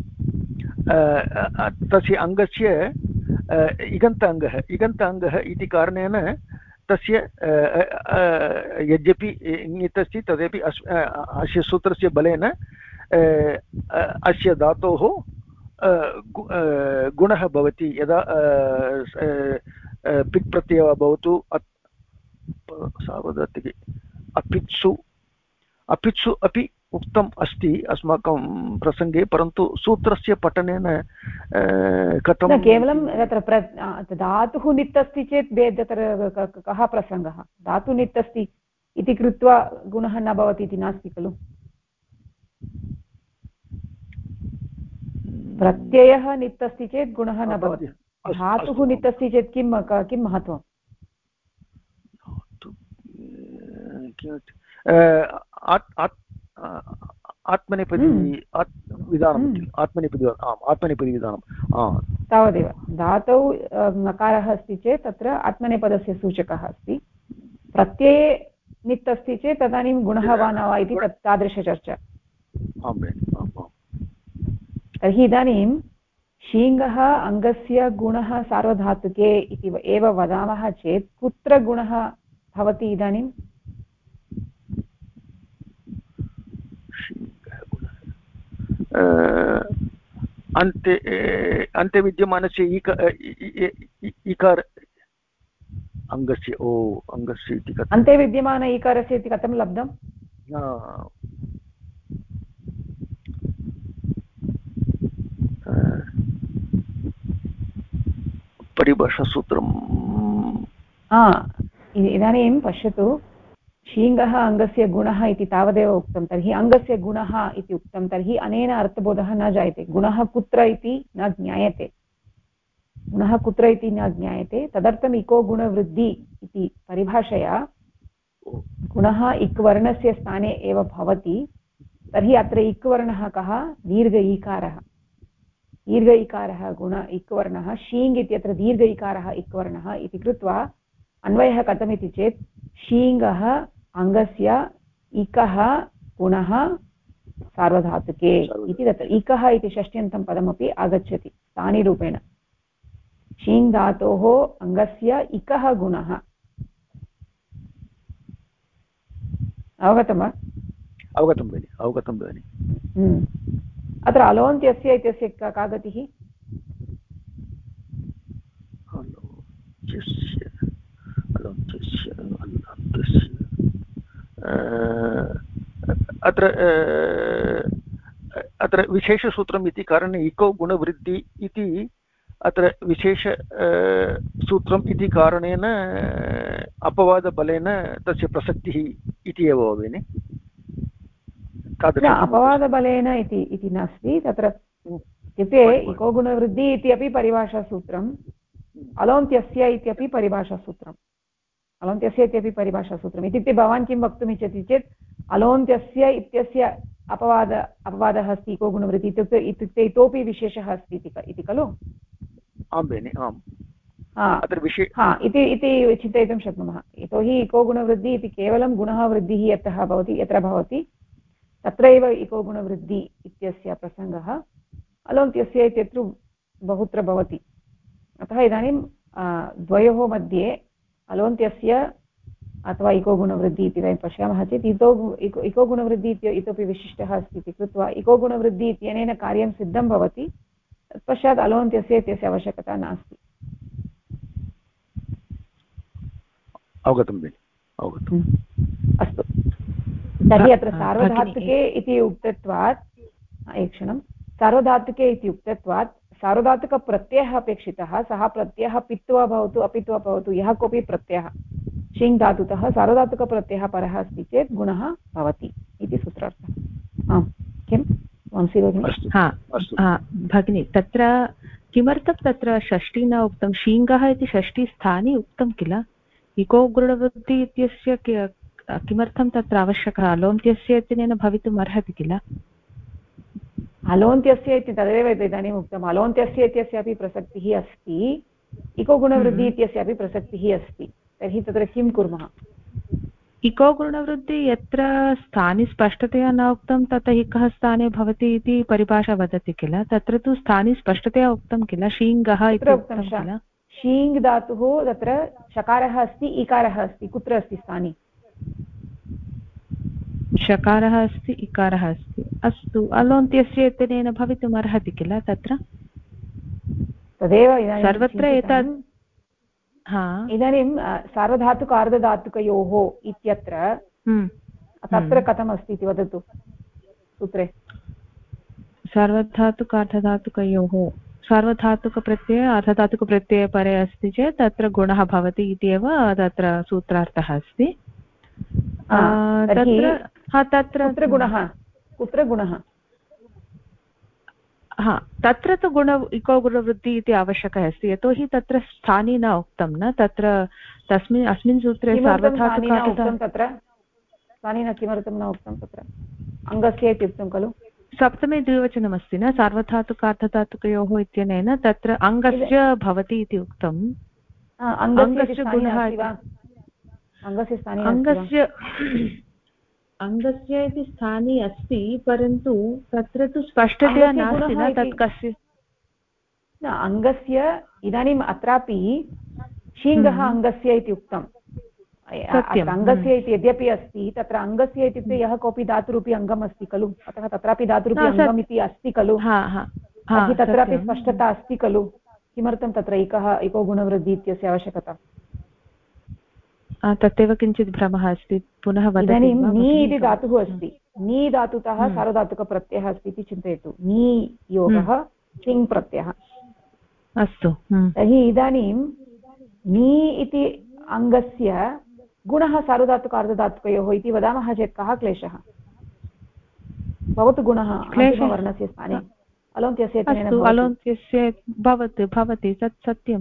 Speaker 7: तस्य अङ्गस्य इगन्ताङ्गः इति कारणेन तस्य यद्यपि ङित् अस्ति तदपि अस्य सूत्रस्य बलेन अस्य धातोः गुणः भवति यदा पित् प्रत्ययः वा भवतु सार्वधातुके अपित्सु अपि उक्तम् अस्ति अस्माकं प्रसङ्गे परन्तु सूत्रस्य पठनेन कथं
Speaker 1: केवलं तत्र धातुः नित् अस्ति चेत् तत्र कः प्रसङ्गः धातुः नित् अस्ति इति कृत्वा गुणः न भवति इति नास्ति खलु प्रत्ययः नित् अस्ति चेत् गुणः न भवति धातुः नित् अस्ति चेत् किं महत्वम्
Speaker 7: आत्मनेपदी विधानम् आत्मनेपदी विधानं
Speaker 1: तावदेव धातौ नकारः अस्ति चेत् तत्र आत्मनेपदस्य सूचकः अस्ति प्रत्यये नित् अस्ति चेत् तदानीं गुणः वा न वा इति तादृशचर्चा तर्हि इदानीं शीङ्गः अङ्गस्य गुणः सार्वधातुके इति एव वदामः चेत् कुत्र गुणः भवति इदानीं
Speaker 7: अन्ते विद्यमानस्य इकार अङ्गस्य अङ्गस्य इति
Speaker 1: अन्ते विद्यमान इकारस्य इति कथं लब्धम्
Speaker 7: परिभाषासूत्रम्
Speaker 1: इदानीं पश्यतु शीङ्गः अङ्गस्य गुणः इति तावदेव उक्तं तर्हि अङ्गस्य गुणः इति उक्तं तर्हि अनेन अर्थबोधः न जायते गुणः कुत्र इति न ज्ञायते तदर्थम् इको गुणवृद्धि इति परिभाषया गुणः इक् वर्णस्य स्थाने एव भवति तर्हि अत्र इक् वर्णः कः दीर्घ इकारः गुण इक् वर्णः शीङ् इत्यत्र दीर्घ इकारः इक् वर्णः इति कृत्वा अन्वयः कथमिति चेत् शीङ्गः अङ्गस्य इकः गुणः सार्वधातुके इति तत्र इकः इति षष्ट्यन्तं पदमपि आगच्छति स्थानिरूपेण शीङ् धातोः अङ्गस्य इकः गुणः अवगतं वा
Speaker 7: अवगतं भगिनि अवगतं भगिनि
Speaker 1: अत्र अलोन्त्यस्य इत्यस्य का गतिः
Speaker 7: अत्र विशेषसूत्रम् इति कारणे इको गुणवृद्धि इति अत्र विशेष सूत्रम् इति कारणेन अपवादबलेन तस्य प्रसक्तिः इति एव भगिनि
Speaker 1: अपवादबलेन इति नास्ति तत्र इत्युक्ते इको गुणवृद्धि इति अपि परिभाषासूत्रम् अलोन्त्यस्य इत्यपि परिभाषासूत्रम् अलोन्त्यस्य इत्यपि परिभाषासूत्रम् इत्युक्ते भवान् किं वक्तुमिच्छति चेत् अलोन्त्यस्य इत्यस्य अपवादः अस्ति इको गुणवृद्धि इत्युक्ते इतोपि विशेषः अस्ति इति खलु
Speaker 7: आं भगिनि आम्
Speaker 1: इति चिन्तयितुं शक्नुमः यतोहि इको गुणवृद्धि इति केवलं गुणः वृद्धिः यत्र भवति तत्रैव इको गुणवृद्धि इत्यस्य प्रसङ्गः अलोन्त्यस्य इत्यत्र बहुत्र भवति अतः इदानीं द्वयोः मध्ये अलोन्त्यस्य अथवा इको गुणवृद्धि इति वयं पश्यामः चेत् इको गुणवृद्धि इतोपि विशिष्टः अस्ति इति कृत्वा इको गुणवृद्धि इत्यनेन कार्यं सिद्धं भवति तत्पश्चात् अलोन्त्यस्य इत्यस्य आवश्यकता नास्ति
Speaker 7: अवगतं अवगतम्
Speaker 1: अस्तु तर्हि अत्र सार्वधातुके इति उक्तत्वात् एकक्षणं सार्वधातुके इति उक्तत्वात् सार्वधातुकप्रत्ययः अपेक्षितः सः प्रत्ययः पित्वा भवतु अपित्वा भवतु यः कोऽपि प्रत्ययः शिङ् धातुतः सार्वधातुकप्रत्ययः परः अस्ति चेत् गुणः भवति इति सूत्रार्थः आम् किं वंशी
Speaker 3: भगिनि तत्र किमर्थं तत्र षष्ठी न उक्तं शीङ्गः इति षष्ठीस्थाने उक्तं किल इको गुणवृद्धि इत्यस्य किमर्थं तत्र आवश्यकः अलोन्त्यस्य इत्यनेन भवितुम् अर्हति किल
Speaker 1: अलोन्त्यस्य इति तदेव इदानीम् उक्तम् अलोन्त्यस्य इत्यस्यापि प्रसक्तिः अस्ति इको गुणवृद्धि इत्यस्यापि प्रसक्तिः अस्ति तर्हि तत्र किं कुर्मः
Speaker 3: इको गुणवृद्धि यत्र स्थाने स्पष्टतया न उक्तं तत्र इकः स्थाने भवति इति परिभाषा वदति किल तत्र तु स्थाने स्पष्टतया उक्तं किल शीङ्गः इति उक्तं किल
Speaker 1: शीङ् धातुः तत्र शकारः अस्ति इकारः अस्ति कुत्र अस्ति स्थाने
Speaker 3: शकारः अस्ति इकारः अस्ति अस्तु अलोन्त्यस्य इत्यनेन भवितुम् अर्हति किल तत्र
Speaker 1: तदेव
Speaker 3: सर्वत्र एतत्
Speaker 1: इदानीं सार्वधातुक अर्धधातुकयोः इत्यत्र तत्र कथमस्ति इति वदतु सूत्रे
Speaker 3: सार्वधातुक अर्धधातुकयोः सार्वधातुकप्रत्यये अर्धधातुकप्रत्यये परे अस्ति चेत् तत्र गुणः भवति इत्येव तत्र सूत्रार्थः अस्ति
Speaker 1: तत्र कुत्र गुणः
Speaker 3: तत्र तु इको गुणवृद्धि इति आवश्यकः अस्ति यतोहि तत्र स्थाने न उक्तं न तत्र अस्मिन् सूत्रे
Speaker 1: तत्र स्थाने न किमर्थं न उक्तं तत्र अङ्गस्य इति उक्तं खलु
Speaker 3: सप्तमे द्विवचनमस्ति न सार्वधातुकार्धधातुकयोः इत्यनेन तत्र अङ्गस्य भवति इति उक्तम् अङ्गस्य गुणः अङ्गस्य इति स्थाने अस्ति परन्तु तत्र तु स्पष्टतया नास्ति न तत् कस्य
Speaker 1: अङ्गस्य इदानीम् अत्रापि शीङ्गः अङ्गस्य इति उक्तम् अङ्गस्य इति यद्यपि अस्ति तत्र अङ्गस्य इत्युक्ते यः कोऽपि धातुरूपी अङ्गम् अस्ति खलु अतः तत्रापि धातुरूपी अङ्गम् इति अस्ति खलु तत्रापि स्पष्टता अस्ति खलु किमर्थं तत्र इको गुणवृद्धि इत्यस्य आवश्यकता
Speaker 3: तदेव किञ्चित् भ्रमः अस्ति पुनः
Speaker 1: इदानीं नी इति धातुः अस्ति नी धातुतः सार्वधातुकप्रत्ययः अस्ति इति चिन्तयतु नी योगः सिङ् प्रत्ययः
Speaker 3: अस्तु
Speaker 1: तर्हि इदानीं नी इति अङ्गस्य गुणः सार्वधातुक अर्धधातुकयोः इति वदामः चेत् कः क्लेशः भवतु गुणः अन्तिमवर्णस्य स्थाने
Speaker 3: अलोन्त्यस्य भवति तत् सत्यं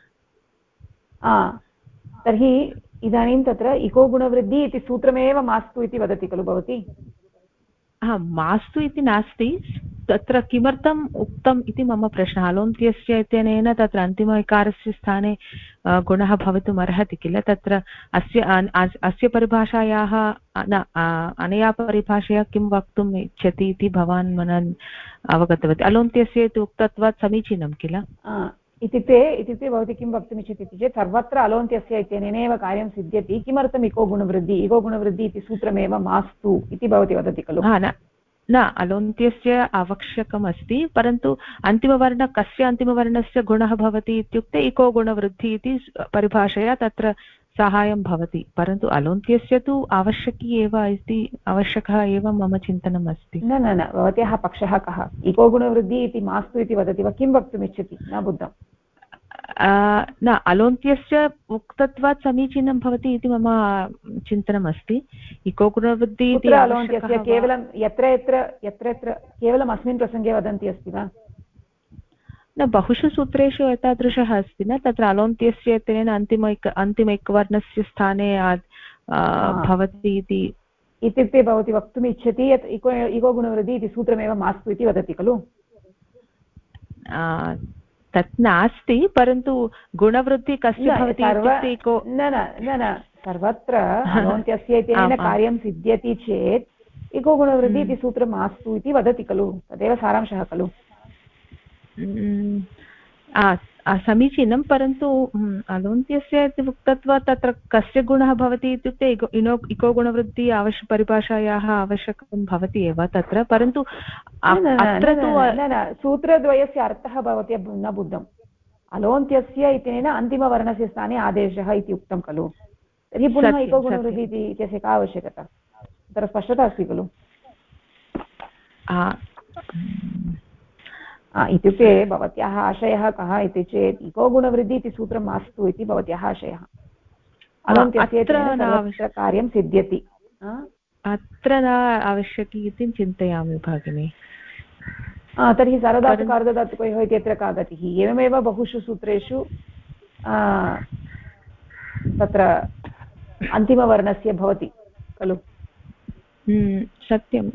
Speaker 1: तर्हि इदानीं तत्र इको गुणवृद्धि इति सूत्रमेव मास्तु इति वदति खलु भवती
Speaker 3: मास्तु इति नास्ति तत्र किमर्थम् उक्तम् इति मम प्रश्नः अलोन्त्यस्य इत्यनेन तत्र अन्तिम इकारस्य स्थाने गुणः भवितुम् अर्हति किल तत्र अस्य परिभाषायाः अनया परिभाषया किं वक्तुम् इच्छति इति भवान् मनन् अवगतवती अलोन्त्यस्य इति उक्तत्वात् समीचीनं किल
Speaker 1: इत्युक्ते भवती किं वक्तुमिच्छति चेत् सर्वत्र अलोन्त्यस्य इत्यनेनैव कार्यं सिद्ध्यति किमर्थम् इको गुणवृद्धि इति सूत्रमेव मास्तु इति भवती वदति खलु
Speaker 3: न अलोन्त्यस्य आवश्यकम् अस्ति परन्तु अन्तिमवर्ण कस्य अन्तिमवर्णस्य गुणः भवति इत्युक्ते इको गुणवृद्धि इति परिभाषया तत्र साहाय्यं भवति परन्तु अलोन्त्यस्य तु आवश्यकी एव इति आवश्यकः एव मम चिन्तनम् अस्ति
Speaker 1: न भवत्याः पक्षः कः इको गुणवृद्धि इति मास्तु इति वदति वा किं वक्तुमिच्छति न बुद्धम्
Speaker 3: न अलोन्त्यस्य उक्तत्वात् समीचीनं भवति इति मम चिन्तनम् अस्ति इको गुणवृद्धि इति
Speaker 1: अलोन्त्यस्य केवलं यत्र यत्र केवलम् अस्मिन् प्रसङ्गे वदन्ती अस्ति वा
Speaker 3: न बहुषु सूत्रेषु एतादृशः अस्ति न तत्र अलोन्त्यस्य तेन अन्तिम एकवर्णस्य स्थाने भवति इति
Speaker 1: इत्युक्ते भवती वक्तुम् इच्छति यत् इको गुणवृद्धि इति सूत्रमेव मास्तु इति वदति खलु
Speaker 3: तत् नास्ति परन्तु गुणवृद्धि कस्य भवति इत्युक्ते इको
Speaker 1: न सर्वत्र अलोन्त्यस्य इत्यनेन कार्यं सिद्ध्यति चेत् इको गुणवृद्धि इति सूत्रं मास्तु इति वदति खलु तदेव सारांशः खलु
Speaker 3: समीचीनं परन्तु अलोन्त्यस्य इति उक्तत्वात् तत्र कस्य गुणः भवति इत्युक्ते इको गुणवृद्धि परिभाषायाः आवश्यकं भवति एव तत्र परन्तु अत्र तु
Speaker 1: न सूत्रद्वयस्य अर्थः भवति न बुद्धम् अलोन्त्यस्य इत्यनेन अन्तिमवर्णस्य स्थाने आदेशः इति उक्तं खलु तर्हि पुनः इको गुणवृद्धि इत्यस्य का आवश्यकता तत्र स्पष्टता अस्ति खलु इत्युक्ते भवत्याः आशयः कः इति चेत् इको गुणवृद्धि इति सूत्रं मास्तु इति भवत्याः आशयः अलोन्त्यस्य कार्यं सिद्ध्यति
Speaker 3: अत्र न आवश्यकी इति चिन्तयामि भगिनि
Speaker 1: तर्हि सार्वधातुक अर्धधातुकयोः इत्यत्र का गतिः एवमेव बहुषु सूत्रेषु तत्र अन्तिमवर्णस्य भवति खलु
Speaker 3: सत्यं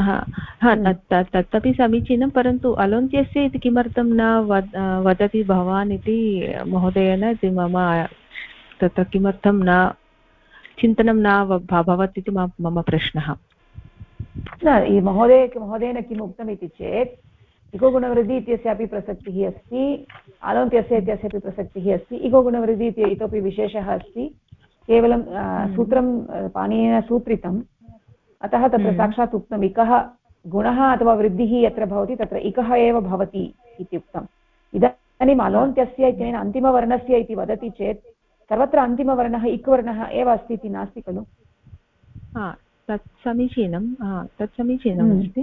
Speaker 3: तदपि समीचीनं परन्तु अलोन्त्यस्य इति किमर्थं न वदति भवान् इति महोदयेन इति मम तत्र किमर्थं न चिन्तनं न भवत् इति मम प्रश्नः
Speaker 1: न महोदयेन किम् उक्तम् इति चेत् इको गुणवृद्धि इत्यस्यापि प्रसक्तिः अस्ति अलोन्त्यस्य इत्यस्यापि प्रसक्तिः अस्ति इको गुणवृद्धि इति इतोपि विशेषः अस्ति केवलं सूत्रं पाणिनिना सूत्रितम् अतः तत्र साक्षात् उक्तम् इकः गुणः अथवा वृद्धिः यत्र भवति तत्र इकः एव भवति इत्युक्तम् इदानीम् अलोन्त्यस्य इत्यनेन अन्तिमवर्णस्य इति वदति चेत् सर्वत्र अन्तिमवर्णः इक् वर्णः एव अस्ति इति नास्ति खलु
Speaker 3: तत् समीचीनम् अस्ति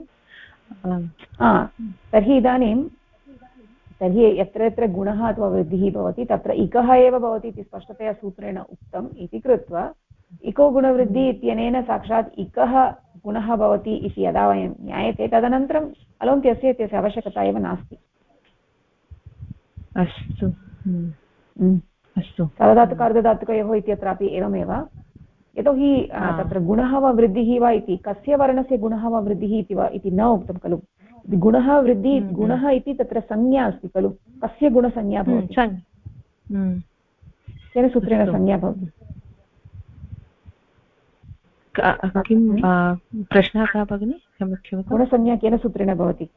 Speaker 1: तर्हि यत्र यत्र गुणः अथवा वृद्धिः भवति तत्र इकः एव भवति इति स्पष्टतया सूत्रेण उक्तम् इति कृत्वा इको गुणवृद्धि इत्यनेन साक्षात् इकः गुणः भवति इति यदा वयं ज्ञायते तदनन्तरम् अलोन्त्यस्य इत्यस्य आवश्यकता एव नास्ति
Speaker 3: अस्तु
Speaker 1: सार्वधातुक अर्धधातुकयोः इत्यत्रापि एवमेव यतोहि तत्र गुणः वा वृद्धिः वा इति कस्य वर्णस्य गुणः वा वृद्धिः इति न उक्तं खलु गुणः वृद्धिः गुणः इति तत्र संज्ञा अस्ति खलु कस्य गुणसंज्ञा भवति केन सूत्रेण संज्ञा भवति
Speaker 3: किं प्रश्नः कः भगिनि क्षम्यतां
Speaker 1: गुणसंज्ञा केन सूत्रेण भवति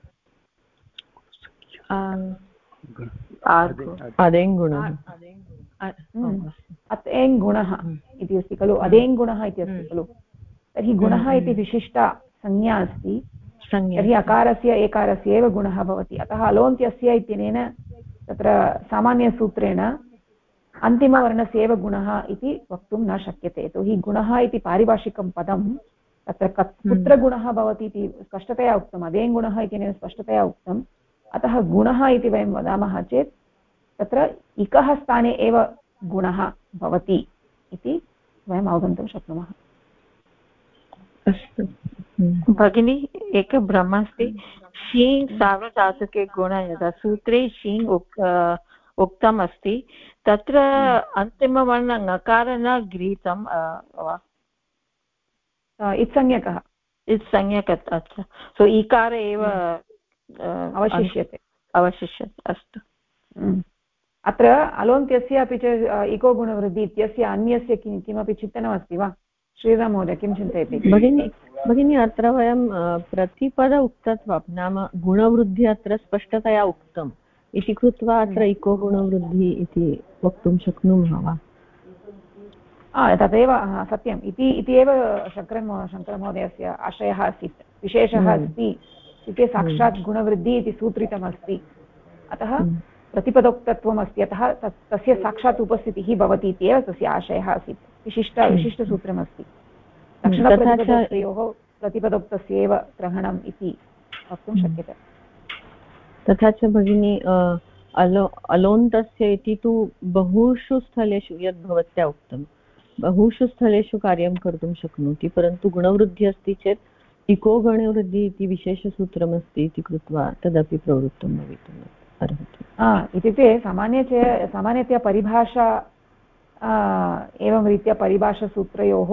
Speaker 3: अदेङ् गुणः
Speaker 1: अतेङ् गुणः इति अस्ति खलु अदेङ् गुणः इति अस्ति खलु तर्हि गुणः इति विशिष्टा संज्ञा अस्ति तर्हि अकारस्य एकारस्य एव गुणः भवति अतः अलोन्त्यस्य इत्यनेन तत्र सामान्यसूत्रेण अन्तिमवर्णस्य एव गुणः इति वक्तुं न शक्यते यतोहि गुणः इति पारिभाषिकं पदं तत्र कुत्र गुणः भवति इति स्पष्टतया उक्तम् अदेङ् गुणः इत्यनेन स्पष्टतया उक्तम् अतः गुणः इति वयं वदामः चेत् तत्र इकः स्थाने एव गुणः भवति इति वयम् अवगन्तुं शक्नुमः
Speaker 2: अस्तु भगिनी एक भ्रमः अस्ति शीङ् सार्वधातुके गुणः यदा सूत्रे शीङ् उक्तम् अस्ति तत्र अन्तिमवर्ण ङकार न गृहीतं वा
Speaker 1: इत्संज्ञकः
Speaker 2: इट् सम्यक् अच्छा सो इकार एव
Speaker 1: अवशिष्यते
Speaker 2: अस्तु
Speaker 1: अत्र अलोन्त्यस्य अपि च इको गुणवृद्धि इत्यस्य अन्यस्य किमपि चिन्तनमस्ति वा श्रीराम महोदय किं चिन्तयति
Speaker 3: भगिनी अत्र वयं प्रतिपद उक्तत्वं नाम गुणवृद्धिः अत्र स्पष्टतया उक्तम् इति कृत्वा अत्र इको गुणवृद्धिः इति वक्तुं शक्नुमः वा
Speaker 1: तदेव सत्यम् इति एव शङ्करमहोदयस्य आशयः आसीत् विशेषः अस्ति इति साक्षात् गुणवृद्धिः इति सूत्रितमस्ति अतः प्रतिपदोक्तत्वम् अस्ति अतः तस्य साक्षात् उपस्थितिः भवति इत्येव तस्य आशयः आसीत् विशिष्टसूत्रमस्ति लक्षणप्रतिपदोक्तयोः प्रतिपदोक्तस्य एव ग्रहणम् इति वक्तुं शक्यते
Speaker 3: तथा च भगिनी अलोन्तस्य इति तु बहुषु स्थलेषु यद् भवत्या उक्तं बहुषु स्थलेषु कार्यं कर्तुं शक्नोति परन्तु गुणवृद्धिः अस्ति चेत् इको गुणवृद्धिः इति विशेषसूत्रमस्ति इति कृत्वा तदपि प्रवृत्तं भवितुम् अर्हति
Speaker 1: इत्युक्ते सामान्यतया परिभाषा एवं रीत्या परिभाषासूत्रयोः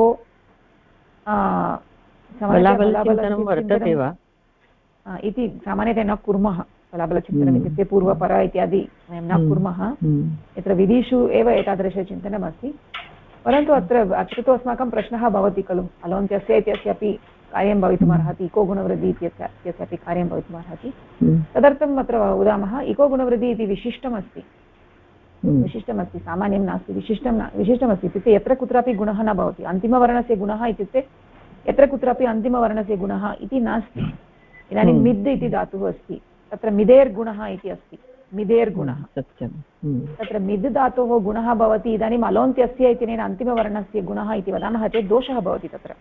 Speaker 3: बलाबलचिन्तनं वर्तते वा
Speaker 1: इति सामान्यतया न कुर्मः बलाबलचिन्तनम् इत्युक्ते पूर्वपर इत्यादि वयं न कुर्मः यत्र विधिषु एव एतादृशचिन्तनमस्ति परन्तु अत्र तु अस्माकं प्रश्नः भवति खलु अलोन्त्यस्य इत्यस्यापि कार्यं भवितुमर्हति इको गुणवृद्धि इत्यस्यापि कार्यं भवितुमर्हति तदर्थम् अत्र वदामः इको गुणवृद्धि इति विशिष्टमस्ति सामान्यं नास्ति विशिष्टमस्ति इत्युक्ते यत्र कुत्रापि गुणः न भवति अन्तिमवर्णस्य गुणः इत्युक्ते यत्र कुत्रापि अन्तिमवर्णस्य गुणः इति नास्ति इदानीं मिद् इति धातुः अस्ति तत्र मिदेर्गुणः इति अस्ति मिदेर्गुणः तत्र मिद् धातोः गुणः भवति इदानीम् अलोन्त्यस्य इत्यनेन अन्तिमवर्णस्य गुणः इति वदामः चेत् दोषः भवति तत्र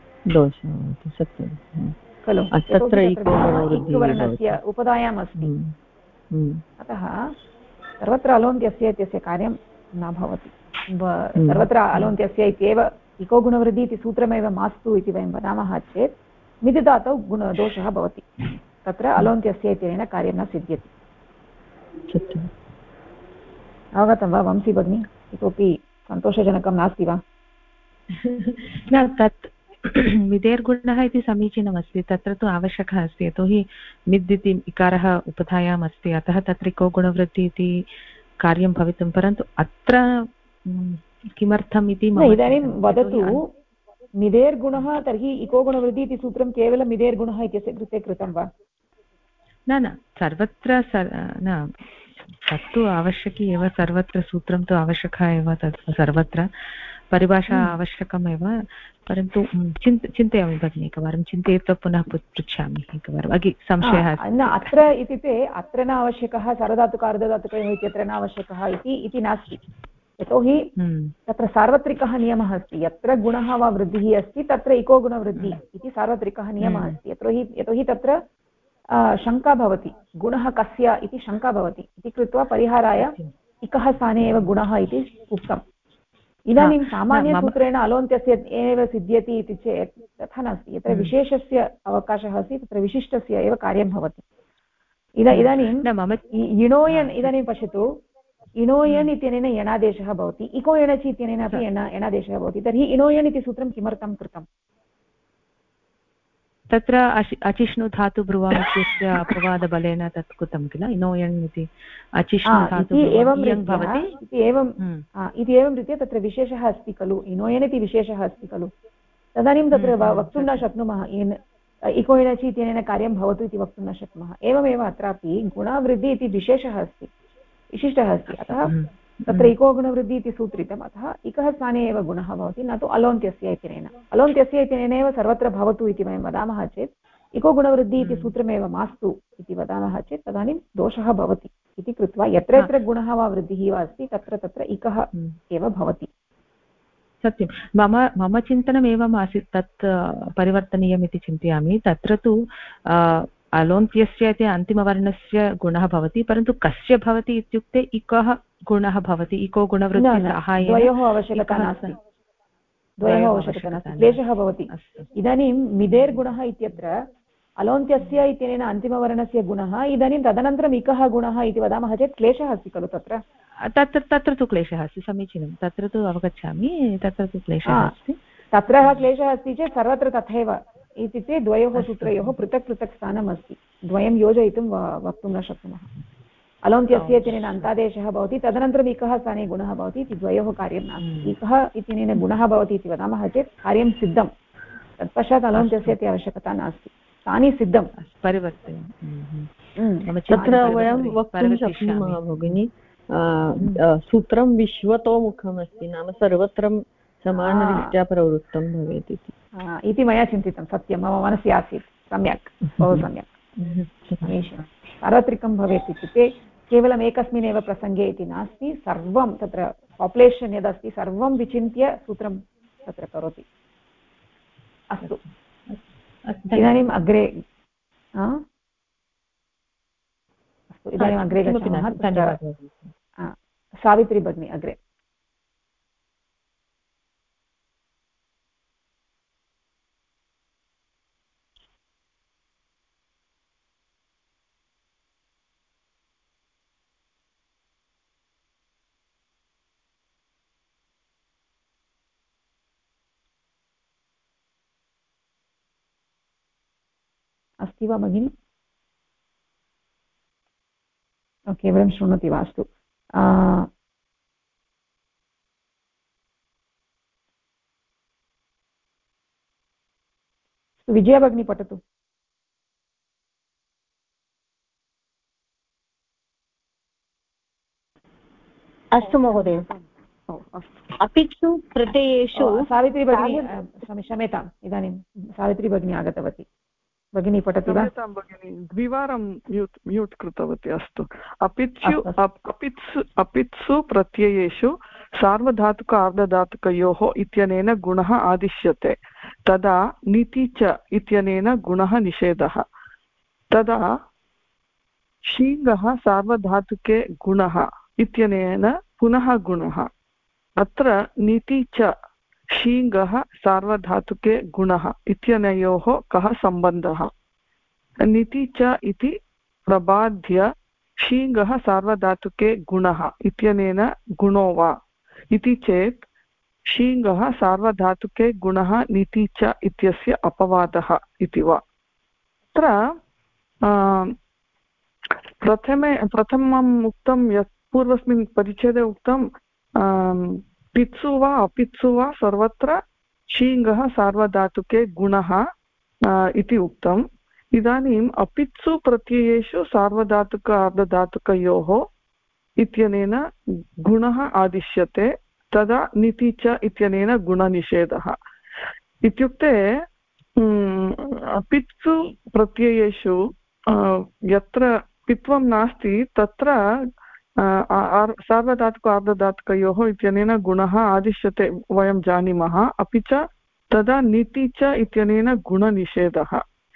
Speaker 1: खलु वर्णस्य उपधायाम् अस्ति अतः सर्वत्र अलोन्त्यस्य इत्यस्य कार्यं न भवति सर्वत्र अलोन्त्यस्य इत्येव इको गुणवृद्धि इति सूत्रमेव मास्तु इति वयं वदामः चेत् मिद् धातौ गुणदोषः भवति तत्र अलोन्त्यस्य इत्यनेन कार्यं न सिद्ध्यति अवगतं वा वंशी भगिनी इतोपि सन्तोषजनकं नास्ति वा
Speaker 8: न तत् मिदेर्गुणः इति समीचीनमस्ति तत्र तु आवश्यकः अस्ति यतोहि मिद् इति इकारः उपधायाम् अस्ति अतः तत्र इको गुणवृत्ति इति कार्यं भवितुं परन्तु अत्र किमर्थम् इति
Speaker 1: इदानीं वदतु मिदेर्गुणः तर्हि इको गुणवृद्धि इति सूत्रं केवलं मिदेर्गुणः इत्यस्य कृते कृतं वा
Speaker 8: न सर्वत्र न तत्तु आवश्यकी एव सर्वत्र सूत्रं तु आवश्यकः एव तत् सर्वत्र परिभाषा आवश्यकमेव परन्तु चिन्तयामि भगिनि एकवारं चिन्तयित्वा पुनः पृच्छामि एकवारम् संशयः
Speaker 1: अत्र इत्युक्ते अत्र न आवश्यकः सार्वधातुक अर्धधातुकयोः इत्यत्र न आवश्यकः इति नास्ति यतोहि तत्र सार्वत्रिकः नियमः अस्ति यत्र गुणः वा वृद्धिः अस्ति तत्र इको गुणवृद्धिः इति सार्वत्रिकः नियमः अस्ति यतोहि तत्र शङ्का भवति गुणः कस्य इति शङ्का भवति इति कृत्वा परिहाराय इकः स्थाने एव गुणः इति उक्तम् इदानीं सामान्यसूत्रेण अलोन्त्यस्य एव सिद्ध्यति इति चेत् तथा नास्ति यत्र विशेषस्य अवकाशः अस्ति तत्र विशिष्टस्य एव कार्यं भवति इदानीं इणोयन् इदानीं पश्यतु इणोयन् इत्यनेन यणादेशः भवति इको एणचि इत्यनेन अपि यणादेशः भवति तर्हि इणोयन् इति सूत्रं किमर्थं कृतम्
Speaker 8: तत्र अचिष्णु धातु ब्रुवाम् इत्यस्य अपवादबलेन तत् कृतं किल इणोयन् इति अचिष्णु धातु
Speaker 1: इति एवं रीत्या तत्र विशेषः अस्ति खलु इणोयन् इति विशेषः अस्ति खलु तदानीं तत्र वक्तुं न शक्नुमः इको एणचि इत्यनेन कार्यं भवतु इति वक्तुं न शक्नुमः एवमेव अत्रापि गुणवृद्धि इति विशेषः अस्ति विशिष्टः अस्ति अतः तत्र इको गुणवृद्धि इति सूत्रितम् अतः इकः स्थाने एव गुणः भवति न तु अलोन्त्यस्य इत्यनेन अलोन्त्यस्य इत्यनेनैव सर्वत्र भवतु इति वयं वदामः चेत् इको गुणवृद्धि इति सूत्रमेव मास्तु इति वदामः चेत् तदानीं दोषः भवति इति कृत्वा यत्र यत्र गुणः वा वृद्धिः वा अस्ति तत्र तत्र इकः एव भवति
Speaker 8: सत्यं मम चिन्तनम् एवम् आसीत् तत् परिवर्तनीयम् इति चिन्तयामि तत्र तु अलोन्त्यस्य इति अन्तिमवर्णस्य गुणः भवति परन्तु कस्य भवति इत्युक्ते इकः गुणः भवति इको गुणवृत्तिसाहाय्येन
Speaker 1: द्वयोः आवश्यकता नास्ति क्लेशः भवति इदानीं मिदेर्गुणः इत्यत्र अलोन्त्यस्य इत्यनेन अन्तिमवर्णस्य गुणः इदानीं तदनन्तरम् इकः गुणः इति वदामः चेत् क्लेशः अस्ति खलु
Speaker 8: तत्र तु क्लेशः अस्ति समीचीनं तत्र तु अवगच्छामि तत्र तु क्लेशः अस्ति
Speaker 1: तत्र क्लेशः अस्ति चेत् सर्वत्र तथैव इत्युक्ते द्वयोः सूत्रयोः पृथक् पृथक् स्थानम् अस्ति, द्वयं योजयितुं वक्तुं न शक्नुमः। अलौन्त्यस्य इत्यनेन अन्तादेशः भवति, तदनन्तरम् इकः स्थाने गुणः भवति इति द्वयोः कार्यं नास्ति। इकः इत्यनेन गुणः भवति इति वदामः चेत् कार्यं सिद्धं, तत्पश्चात् अलौन्त्यस्य इति आवश्यकता नास्ति, तानि सिद्धं
Speaker 9: परिवर्तनं। तत्र वयं वक्तुं शक्नुमः भगिनि, सूत्रं विश्वतोमुखमस्ति, नाम सर्वत्र समानरीत्या प्रवृत्तं भवेत्
Speaker 1: इति मया चिन्तितं, सत्यं मम मनसि आसीत्। सम्यक्, बहु सम्यक्। सार्वत्रिकं भवेत् इत्युक्ते केवलम् एकस्मिन् एव प्रसङ्गे इति नास्ति, सर्वं तत्र पापुलेशन् यदस्ति सर्वं विचिन्त्य सूत्रं तत्र करोति। अस्तु, इदानीम् अग्रे अस्तु, इदानीम् अग्रे गच्छामः। सावित्री भगिनी अग्रे। अस्ति वा भगिनि? केवलं शृणोति वा? अस्तु, विजया भगिनी पठतु।
Speaker 10: अस्तु महोदय। अपित्सु प्रत्ययेषु
Speaker 1: सावित्री भगिनी क्षम्यताम्, इदानीं सावित्री भगिनी आगतवती, भगिनी पठति वा?
Speaker 11: भगिनी द्विवारं म्यूट् कृतवती। अस्तु, अपित्सु प्रत्ययेषु सार्वधातुक आर्धधातुकयोः इत्यनेन गुणः आदिश्यते, तदा नीति च इत्यनेन गुणः निषेधः। तदा शीङ्गः सार्वधातुके गुणः इत्यनेन पुनः गुणः। अत्र नीति च शीङ्गः सार्वधातुके गुणः इत्यनयोः कः सम्बन्धः? नीति च इति प्रबाध्य शीङ्गः सार्वधातुके गुणः इत्यनेन गुणो वा इति चेत् शीङ्गः सार्वधातुके गुणः नीति च इत्यस्य अपवादः इति वा? अत्र प्रथमम् उक्तं यत् पूर्वस्मिन् परिच्छेदे उक्तं पित्सु वा अपित्सु वा सर्वत्र शीङ्गः सार्वधातुके गुणः इति उक्तम्। इदानीम् अपित्सु प्रत्ययेषु सार्वधातुक अर्धधातुकयोः इत्यनेन गुणः आदिश्यते, तदा नीति च इत्यनेन गुणनिषेधः। इत्युक्ते अपित्सु प्रत्ययेषु यत्र पित्वं नास्ति तत्र सार्वधातुक आर्धधातुकयोः इत्यनेन गुणः आदिश्यते वयं जानीमः, अपि च तदा नीति च इत्यनेन गुणनिषेधः।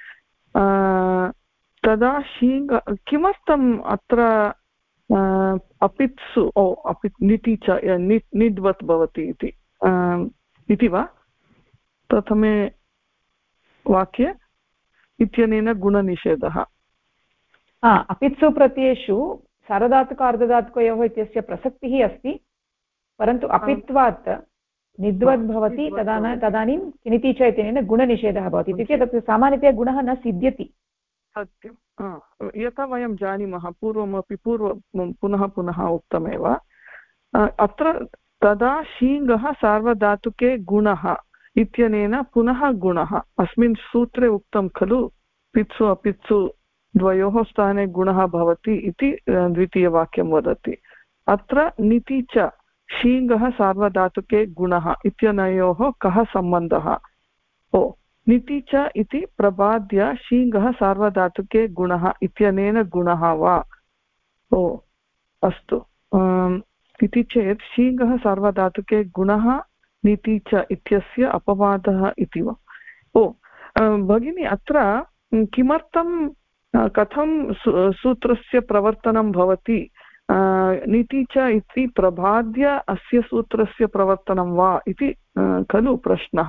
Speaker 11: तदा शीङ्ग किमर्थम् अत्र अपित्सु नीति च निड्वत् भवति इति वा? प्रथमे वाक्ये इत्यनेन गुणनिषेधः।
Speaker 1: अपित्सु प्रत्ययेषु सार्वधातुक अर्धधातुकयोः इत्यस्य प्रसक्तिः अस्ति, परन्तु अपित्वात् निद्वद् भवति, तदानीं किनिति च इत्यनेन गुणनिषेधः भवति। इत्युक्ते तत् सामान्यतया गुणः न सिद्ध्यति।
Speaker 11: सत्यं, यथा वयं जानीमः, पूर्वमपि पुनः पुनः उक्तमेव अत्र। तदा शीङ्गः सार्वधातुके गुणः इत्यनेन पुनः गुणः, अस्मिन् सूत्रे उक्तं खलु, पित्सु अपित्सु द्वयोः स्थाने गुणः भवति इति द्वितीयवाक्यं वदति। अत्र नीति च शीङ्गः सार्वधातुके गुणः इत्यनयोः कः सम्बन्धः? नीति च इति प्रबाद्य शीङ्गः सार्वधातुके गुणः इत्यनेन गुणः वा? अस्तु, इति चेत् शीङ्गः सार्वधातुके गुणः नीति च इत्यस्य अपवादः इति वा? भगिनी, अत्र किमर्थं कथं सूत्रस्य प्रवर्तनं भवति? नीति च इति प्रबाद्य अस्य सूत्रस्य प्रवर्तनं वा इति खलु प्रश्नः।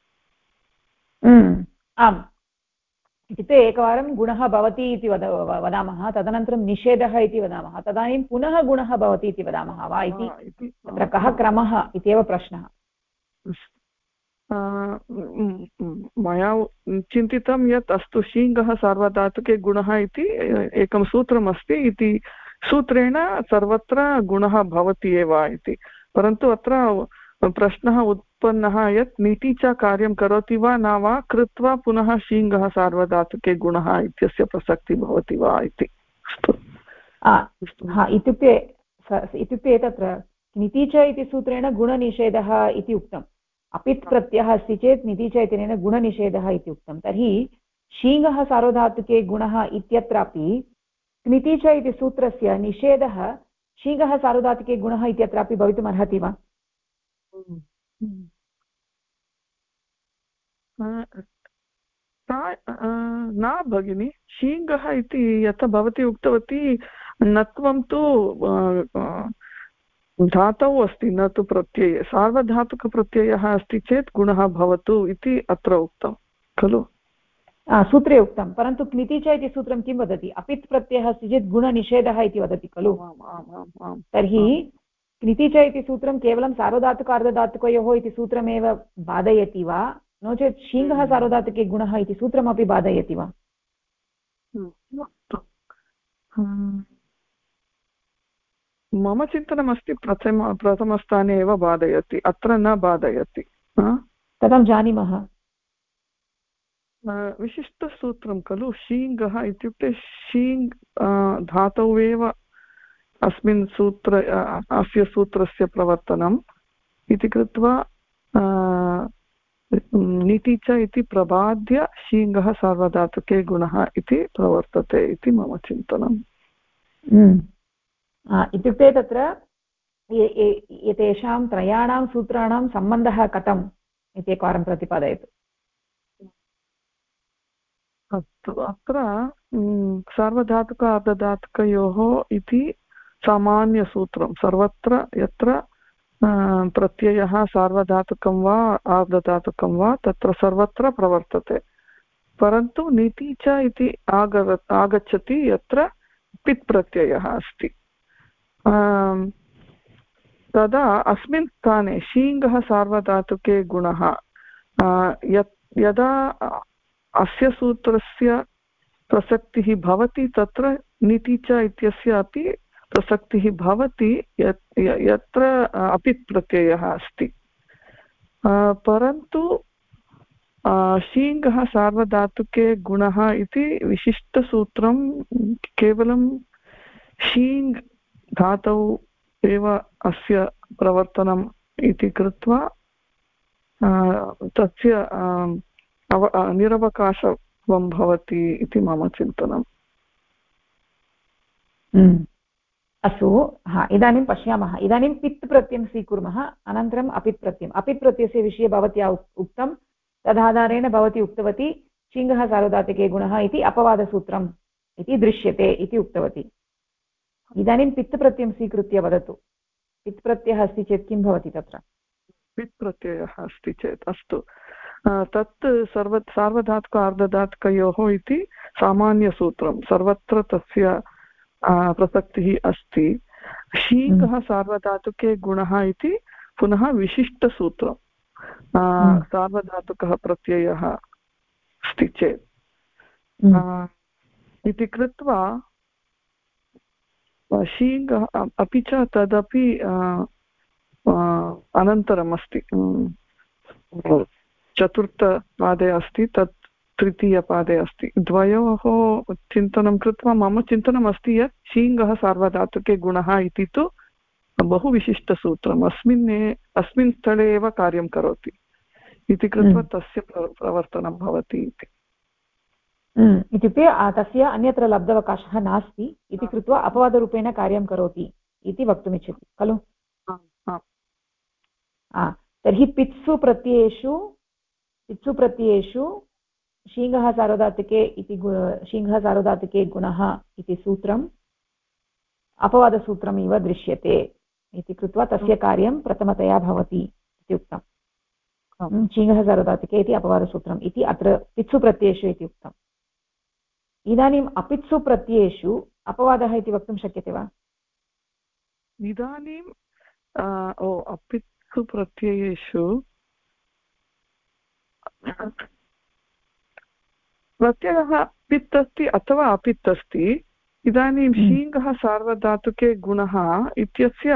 Speaker 1: आम्, इत्युक्ते एकवारं गुणः भवति इति वदामः, तदनन्तरं निषेधः इति वदामः, तदानीं पुनः गुणः भवति इति वदामः वा इति, तत्र कः क्रमः इत्येव प्रश्नः।
Speaker 11: मया चिन्तितं यत् अस्तु शीङ्गः सार्वधातुके गुणः इति एकं सूत्रमस्ति इति सूत्रेण सर्वत्र गुणः भवति एव इति, परन्तु अत्र प्रश्नः उत्पन्नः यत् नीति च कार्यं करोति वा न वा, कृत्वा पुनः शीङ्गः सार्वधातुके गुणः इत्यस्य प्रसक्तिः भवति वा इति।
Speaker 1: इत्युक्ते तत्र नीति च इति सूत्रेण गुणनिषेधः इति उक्तम्, अपित् प्रत्ययः अस्ति चेत् नीति च इत्यनेन गुणनिषेधः इति उक्तं। तर्हि शीङ्गः सार्वधातुके गुणः इत्यत्रापि नीति च इति सूत्रस्य निषेधः शीङ्गः सार्वधातुके गुणः इत्यत्रापि भवितुम् अर्हति वा?
Speaker 11: न भगिनि, शीङ्गः इति यथा भवती उक्तवती नत्वं तु धातौ अस्ति न तु प्रत्यये, सार्वधातुकप्रत्ययः अस्ति चेत् गुणः भवतु इति अत्र उक्तं खलु?
Speaker 1: सूत्रे उक्तं, परन्तु क्निति च इति सूत्रं किं वदति? अपित् प्रत्ययः अस्ति चेत् गुणनिषेधः इति वदति खलु? तर्हि क्निति च इति सूत्रं केवलं सार्वधातुक अर्धधातुकयोः इति सूत्रमेव बाधयति वा, नो चेत् शीङ्गः सार्वधातुके गुणः इति सूत्रमपि बाधयति वा?
Speaker 11: मम चिन्तनमस्ति प्रथमस्थाने एव बाधयति, अत्र न बाधयति।
Speaker 1: कथं जानीमः?
Speaker 11: विशिष्टसूत्रं खलु शीङ्गः इत्युक्ते शीङ् धातौ एव अस्मिन् अस्य सूत्रस्य प्रवर्तनम् इति कृत्वा नीति च इति प्रबाद्य शीङ्गः सार्वधातुके गुणः इति प्रवर्तते इति मम चिन्तनम्।
Speaker 1: इत्युक्ते तत्र एतेषां त्रयाणां सूत्राणां सम्बन्धः कथम् इति एकवारं प्रतिपादयतु।
Speaker 11: अस्तु, अत्र सार्वधातुक अर्धधातुकयोः इति सामान्यसूत्रं, सर्वत्र यत्र प्रत्ययः सार्वधातुकं वा अर्धधातुकं वा तत्र सर्वत्र प्रवर्तते, परन्तु नीति च इति आगच्छति यत्र पित् प्रत्ययः अस्ति। तदा अस्मिन् स्थाने शीङ्गः सार्वधातुके गुणः यदा अस्य सूत्रस्य प्रसक्तिः भवति तत्र नीति च इत्यस्य अपि प्रसक्तिः भवति यत्र अपित् प्रत्ययः अस्ति, परन्तु शीङ्गः सार्वधातुके गुणः इति विशिष्टसूत्रं केवलं शीङ् धातौ एव अस्य प्रवर्तनम् इति कृत्वा तस्य निरवकाशत्वं भवति इति मम चिन्तनम्।
Speaker 1: अस्तु, इदानीं पश्यामः। इदानीं पित् प्रत्ययं स्वीकुर्मः, अनन्तरम् अपित् प्रत्ययम्। अपित् प्रत्ययस्य विषये भवत्या उक्तं, तदाधारेण भवती उक्तवती शीङ्गः सार्वधातुके गुणः इति अपवादसूत्रम् इति दृश्यते इति उक्तवती। इदानीं पित् प्रत्ययं स्वीकृत्य वदतु, पित् प्रत्ययः अस्ति चेत् किं भवति तत्र?
Speaker 11: पित् प्रत्ययः अस्ति चेत् अस्तु, तत् सार्वधातुक अर्धधातुकयोः इति सामान्यसूत्रं, सर्वत्र तस्य प्रसक्तिः अस्ति। शीङ्गः सार्वधातुके गुणः इति पुनः विशिष्टसूत्रं, सार्वधातुकः प्रत्ययः अस्ति चेत् इति कृत्वा शीङ्गः अपि च तदपि अनन्तरम् अस्ति, चतुर्थपादे अस्ति, तत् तृतीयपादे अस्ति। द्वयोः चिन्तनं कृत्वा मम चिन्तनमस्ति यत् शीङ्गः सार्वधातुके गुणः इति तु बहु विशिष्टसूत्रम्, अस्मिन् स्थले एव कार्यं करोति इति कृत्वा तस्य प्रवर्तनं भवति इति।
Speaker 1: इत्युक्ते तस्य अन्यत्र लब्धावकाशः नास्ति इति कृत्वा अपवादरूपेण कार्यं करोति इति वक्तुमिच्छति खलु? तर्हि पित्सु प्रत्ययेषु शीङ्गः सार्वधातुके इति शीङ्गः सार्वधातुके गुणः इति सूत्रम् अपवादसूत्रम् इव दृश्यते इति कृत्वा तस्य कार्यं प्रथमतया भवति इति उक्तम्। शीङ्गः सार्वधातुके इति अपवादसूत्रम् इति अत्र पित्सु प्रत्ययेषु इति उक्तम्। इदानीम् अपित्सु प्रत्ययेषु अपवादः इति वक्तुं शक्यते वा?
Speaker 11: इदानीं अपित्सु प्रत्ययेषु प्रत्ययः पित् अस्ति अथवा अपित् अस्ति। इदानीं शीङ्गः सार्वधातुके गुणः इत्यस्य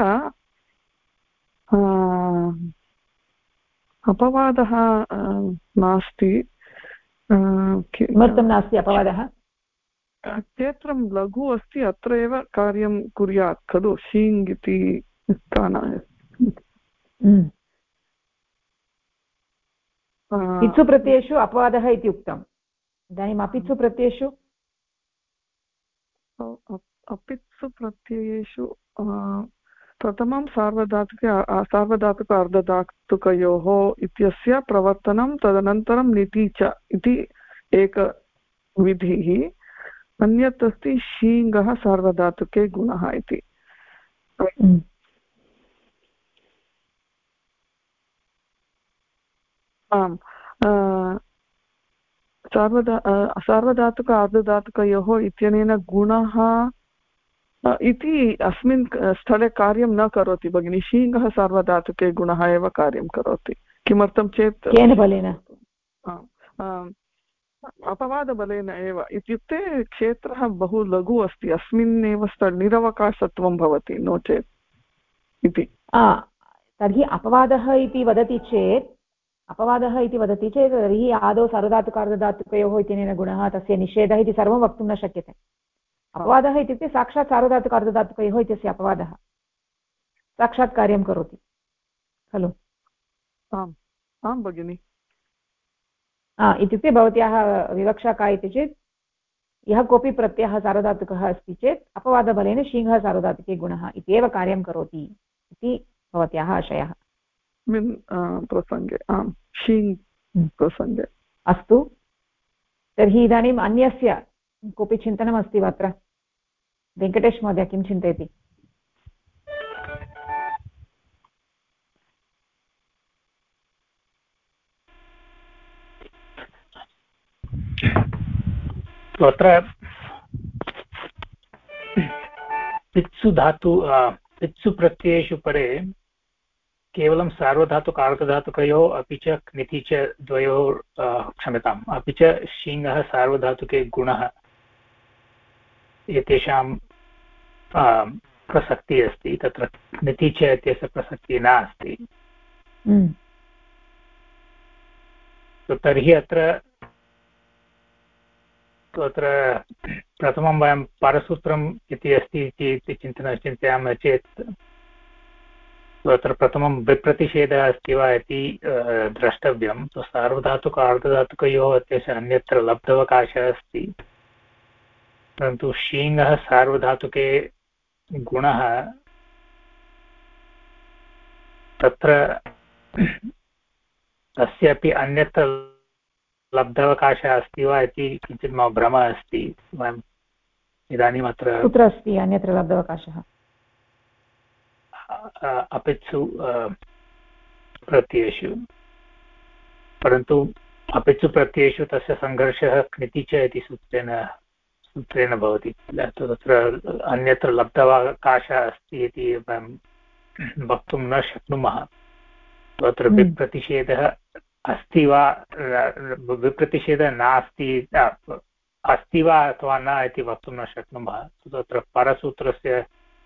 Speaker 11: अपवादः नास्ति।
Speaker 1: किमर्थं नास्ति अपवादः?
Speaker 11: क्षेत्रं लघु अस्ति, अत्र एव कार्यं कुर्यात् खलु शीङ् इति
Speaker 1: पित्सु प्रत्ययेषु अपवादः इति उक्तम्। इदानीम् अपित्सु प्रत्ययेषु
Speaker 11: प्रथमं सार्वधातुक अर्धधातुकयोः इत्यस्य प्रवर्तनं, तदनन्तरं निति च इति एकविधिः। अन्यत् अस्ति शीङ्गः सार्वधातुके गुणः इति। आम्, सार्वधातुक अर्धधातुकयोः इत्यनेन गुणः इति अस्मिन् स्थले कार्यं न करोति भगिनि। शीङ्गः सार्वधातुके गुणः एव कार्यं करोति। किमर्थं चेत्
Speaker 1: केन बलेन?
Speaker 11: अपवादबलेन एव। इत्युक्ते क्षेत्रः बहु लघु अस्ति, अस्मिन् एव निरवकाशत्वं भवति नो चेत् इति।
Speaker 1: तर्हि अपवादः इति वदति चेत् तर्हि आदौ सार्वधातुकार्धधातुकयोः इत्यनेन गुणः, तस्य निषेधः इति सर्वं वक्तुं न शक्यते। अपवादः इत्युक्ते साक्षात् सार्वधातुकार्धधातुकयोः इत्यस्य अपवादः साक्षात् कार्यं करोति खलु?
Speaker 11: आम् आं भगिनि।
Speaker 1: इत्युक्ते भवत्याः विवक्षा का इति चेत् यः कोऽपि प्रत्ययः सार्वधातुकः अस्ति चेत् अपवादबलेन शीङ्गः सार्वधातुके गुणः इत्येव कार्यं करोति इति भवत्याः आशयः
Speaker 11: प्रसङ्गे। आम्, शीङ् प्रसङ्गे।
Speaker 1: अस्तु, तर्हि इदानीम् अन्यस्य कोऽपि चिन्तनमस्ति वा अत्र? वेङ्कटेश महोदय किं चिन्तयति?
Speaker 4: अत्र पित्सु धातु पित्सु प्रत्ययेषु परे केवलं सार्वधातुक अर्धधातुकयोः अपि च क्निति च द्वयोः क्षम्यताम् अपि च शीङ्गः सार्वधातुके गुणः एतेषां प्रसक्तिः अस्ति। तत्र क्निति च इत्यस्य प्रसक्तिः नास्ति। तर्हि अत्र प्रथमं वयं परसूत्रम् इति अस्ति इति चिन्तयामः चेत् अत्र प्रथमं विप्रतिषेधः अस्ति वा इति द्रष्टव्यं। सार्वधातुक अर्धधातुकयोः इत्यस्य अन्यत्र लब्धवकाशः अस्ति, परन्तु शीङ्गः सार्वधातुके गुणः तत्र तस्यापि अन्यत्र लब्धवकाशः अस्ति वा इति किञ्चित् मम भ्रमः अस्ति। वयम् इदानीम् अत्र
Speaker 1: कुत्र अस्ति अन्यत्र लब्धवकाशः?
Speaker 4: अपित्सु प्रत्ययेषु, परन्तु अपित्सु प्रत्ययेषु तस्य सङ्घर्षः क्निति च इति सूत्रेण भवति। तत्र अन्यत्र लब्धवकाशः अस्ति इति वयं वक्तुं न शक्नुमः। तत्र विप्रतिषेधः अस्ति वा विप्रतिषेधः नास्ति अस्ति वा अथवा न इति वक्तुं न शक्नुमः। तत्र परसूत्रस्य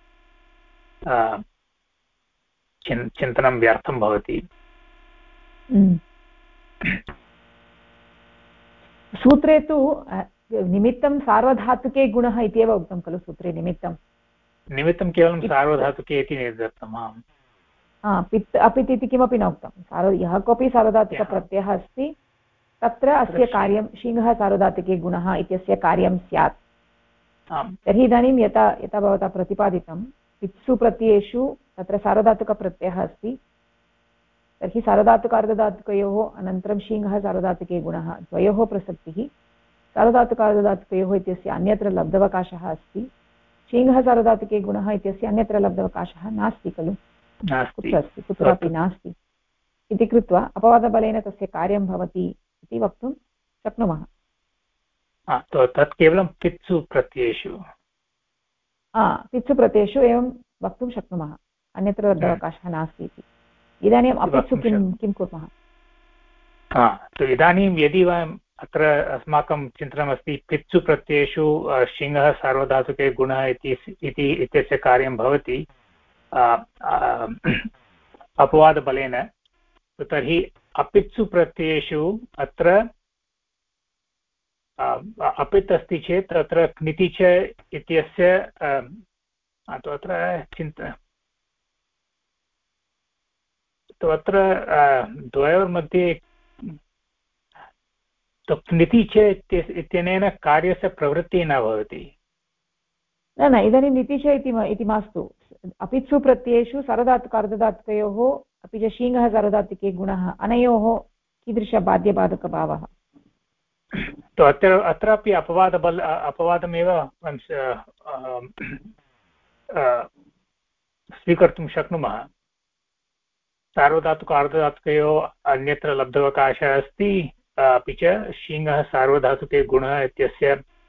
Speaker 4: चिन्तनं व्यर्थं भवति।
Speaker 1: सूत्रे तु निमित्तं सार्वधातुके गुणः इत्येव उक्तं खलु? सूत्रे निमित्तं
Speaker 4: केवलं सार्वधातुके इति निर्दत्तम्।
Speaker 1: पित् अपित् इति किमपि न उक्तं। यः कोऽपि सार्वधातुकप्रत्ययः अस्ति तत्र अस्य कार्यं शीङ्गः सार्वधातुके गुणः इत्यस्य कार्यं स्यात्। तर्हि इदानीं यथा भवता प्रतिपादितं पित्सु प्रत्ययेषु तत्र सार्वधातुकप्रत्ययः अस्ति, तर्हि सार्वधातुकार्धधातुकयोः अनन्तरं शीङ्गः सार्वधातुके गुणः द्वयोः प्रसक्तिः। सार्वधातुकार्धधातुकयोः इत्यस्य अन्यत्र लब्धवकाशः अस्ति, शीङ्गः सार्वधातुके गुणः इत्यस्य अन्यत्र लब्धवकाशः नास्ति खलु? कुत्र अस्ति? कुत्रापि नास्ति इति कृत्वा अपवादबलेन तस्य कार्यं भवति इति वक्तुं शक्नुमः।
Speaker 4: तत् केवलं पित्सु प्रत्ययेषु
Speaker 1: पित्सु प्रत्ययेषु एवं वक्तुं शक्नुमः, अन्यत्र लब्धवकाशः नास्ति इति। इदानीम् अपित्सु किं कुर्मः?
Speaker 4: तो इदानीं यदि वयम् अत्र अस्माकं चिन्तनमस्ति पित्सु प्रत्ययेषु शिङः सार्वधातुके गुणः इत्यस्य कार्यं भवति अपवादबलेन, तर्हि अपित्सु प्रत्ययेषु अत्र अपित् अस्ति चेत् अत्र क्निति च इत्यस्य अत्र द्वयोर्मध्ये क्निति च इत्यनेन कार्यस्य प्रवृत्तिः न भवति।
Speaker 1: न इदानीं नीति च इति मास्तु। अपित्सु प्रत्ययेषु सार्वधातुक अर्धधातुकयोः अपि च शीङः सार्वधातुके गुणः, अनयोः कीदृशबाध्यबाधकभावः?
Speaker 4: अत्रापि अपवादमेव स्वीकर्तुं शक्नुमः। सार्वधातुक अर्धधातुकयोः अन्यत्र लब्धवकाशः अस्ति, अपि च शीङः सार्वधातुके गुणः इत्यस्य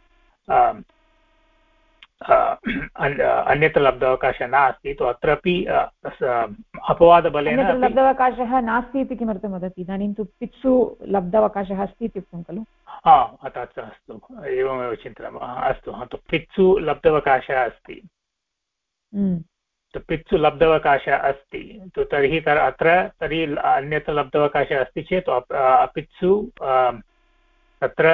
Speaker 4: अन्यत्र लब्धावकाशः नास्ति। तो अत्रापि अपवादबलेन
Speaker 1: लब्धावकाशः नास्ति इति किमर्थं वदति? इदानीं तु पित्सु लब्धावकाशः अस्ति इत्युक्तं खलु?
Speaker 4: अस्तु, एवमेव चिन्तयामः। अस्तु, तो पित्सु लब्धावकाशः अस्ति, तो पित्सु लब्धावकाशः अस्ति, तो तर्हि तर्हि अन्यत्र लब्धावकाशः अस्ति चेत् अपित्सु तत्र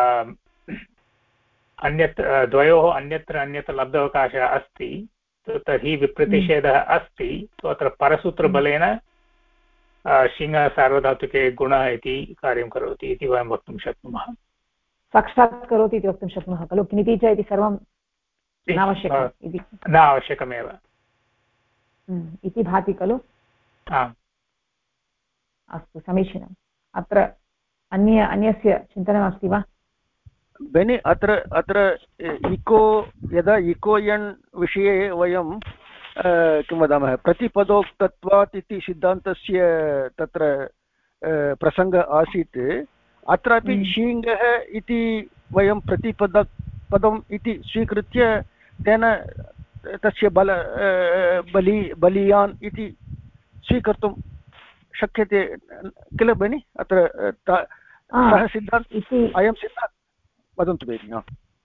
Speaker 4: द्वयोः अन्यत्र लब्धावकाशः अस्ति, तो तर्हि विप्रतिषेधः अस्ति। तो अत्र परसूत्रबलेन शिङः सार्वधातुके गुणः इति कार्यं करोति इति वयं वक्तुं शक्नुमः।
Speaker 1: साक्षात् करोति इति वक्तुं शक्नुमः खलु? क्निति च इति सर्वं
Speaker 4: न आवश्यकमेव
Speaker 1: इति भाति खलु? अस्तु, समीचीनम्। अत्र अन्यस्य चिन्तनमस्ति वा?
Speaker 7: बेनि अत्र इको, यदा इको यण् विषये वयं किं वदामः, प्रतिपदोक्तत्वात् इति सिद्धान्तस्य तत्र प्रसङ्गः आसीत्। अत्रापि शीङः इति वयं प्रतिपदम् इति स्वीकृत्य तेन तस्य बलीयान् इति स्वीकर्तुं शक्यते किल भगिनि? अत्र सः सिद्धान्तः, अयं सिद्धान्तः वदन्तु भगिनि।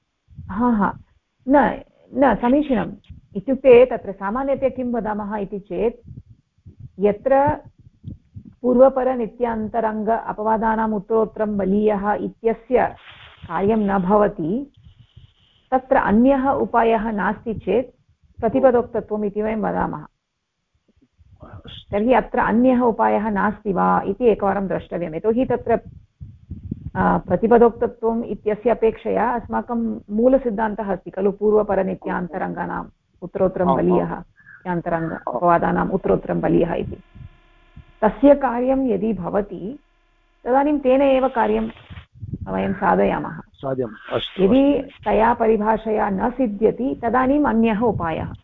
Speaker 1: न समीचीनम्। इत्युक्ते तत्र सामान्यतया किं वदामः इति चेत्, यत्र पूर्वपरनित्यान्तरङ्ग अपवादानाम् उत्तरोत्तरं बलीयः इत्यस्य कार्यं न भवति, तत्र अन्यः उपायः नास्ति चेत् प्रतिपदोक्तत्वम् इति वयं वदामः। तर्हि अत्र अन्यः उपायः नास्ति वा इति एकवारं द्रष्टव्यम्। यतोहि तत्र प्रतिपदोक्तत्वम् इत्यस्य अपेक्षया अस्माकं मूलसिद्धान्तः अस्ति खलु, पूर्वपरनित्यान्तरङ्गानाम् उत्तरोत्तरं बलीयः, नित्यान्तरङ्ग अपवादानाम् उत्तरोत्तरं बलीयः इति। तस्य कार्यं यदि भवति तदानीं तेन एव कार्यं वयं साधयामः। यदि तया परिभाषया न सिद्ध्यति तदानीम् अन्यः उपायः।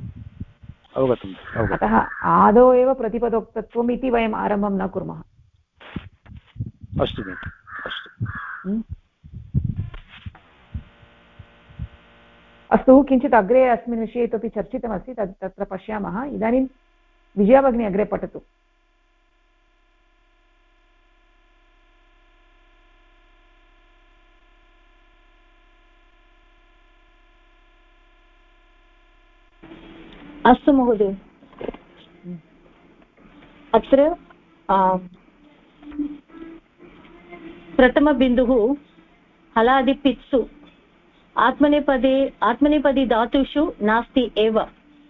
Speaker 1: अतः आदौ एव प्रतिपदोक्तत्वम् इति वयम् आरम्भं न कुर्मः।
Speaker 7: अस्तु
Speaker 1: अस्तु, किञ्चित् अग्रे अस्मिन् विषये इतोपि चर्चितमस्ति, तत्र पश्यामः। इदानीं विजया भगिनी अग्रे पठतु।
Speaker 10: अस्तु महोदय, अत्र प्रथमबिन्दुः हलादिपित्सु आत्मनेपदी धातुषु नास्ति एव।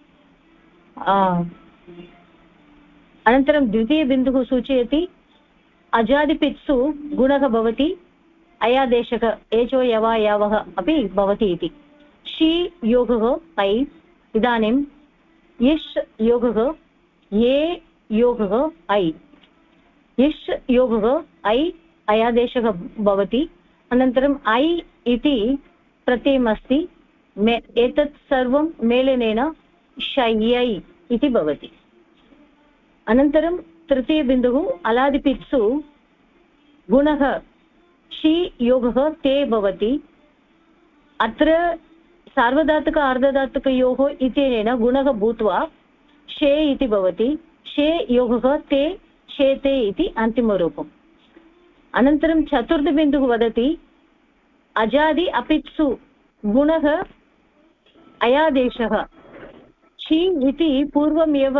Speaker 10: अनन्तरं द्वितीयबिन्दुः सूचयति अजादिपित्सु गुणः भवति, अयादेशः एचो यवा यावः अपि भवति इति। शी योगः ऐ, इदानीं इष् योगः ये योगः ऐ, इष् योगः ऐ अयादेशः भवति। अनन्तरम् ऐ इति प्रत्ययमस्ति, एतत् सर्वं मेलनेन शय्यै इति भवति। अनन्तरं तृतीयबिन्दुः अलादिपित्सु गुणः शी योगः ते भवति। अत्र सार्वधातुक अर्धधातुकयोः इत्यनेन गुणः भूत्वा शे इति भवति। शे योगः ते शेते इति अन्तिमरूपम्। अनन्तरं चतुर्थबिन्दुः वदति अजादि अपित्सु गुणः अयादेशः छि इति पूर्वमेव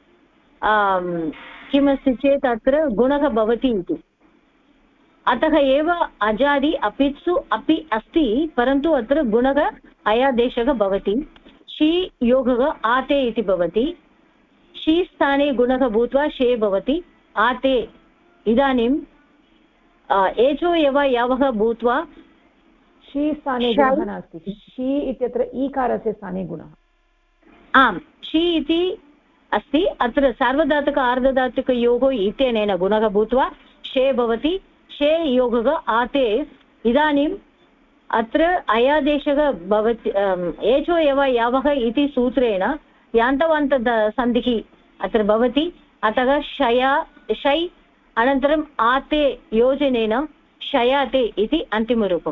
Speaker 10: किमस्ति चेत् अत्र गुणः भवति इति अतः एव अजादि अपित्सु अपि अस्ति परन्तु अत्र गुणः अयादेशः भवति छि योगः आते इति भवति छि स्थाने गुणः भूत्वा शे भवति आते इदानीं एचो एव यावः भूत्वा
Speaker 1: शी स्थाने गुणः नास्ति शी इत्यत्र ईकारस्य स्थाने गुणः
Speaker 10: आम् शी इति अस्ति अत्र सार्वधातुक आर्धधातुकयोः इत्यनेन गुणः भूत्वा शे भवति शे योगः आते इदानीम् अत्र अयादेशः भवति एचो एव यावः इति सूत्रेण यान्तवान्त सन्धिः अत्र भवति अतः शै अनन्तरम् आते योजनेन शयाते इति अन्तिमरूपम्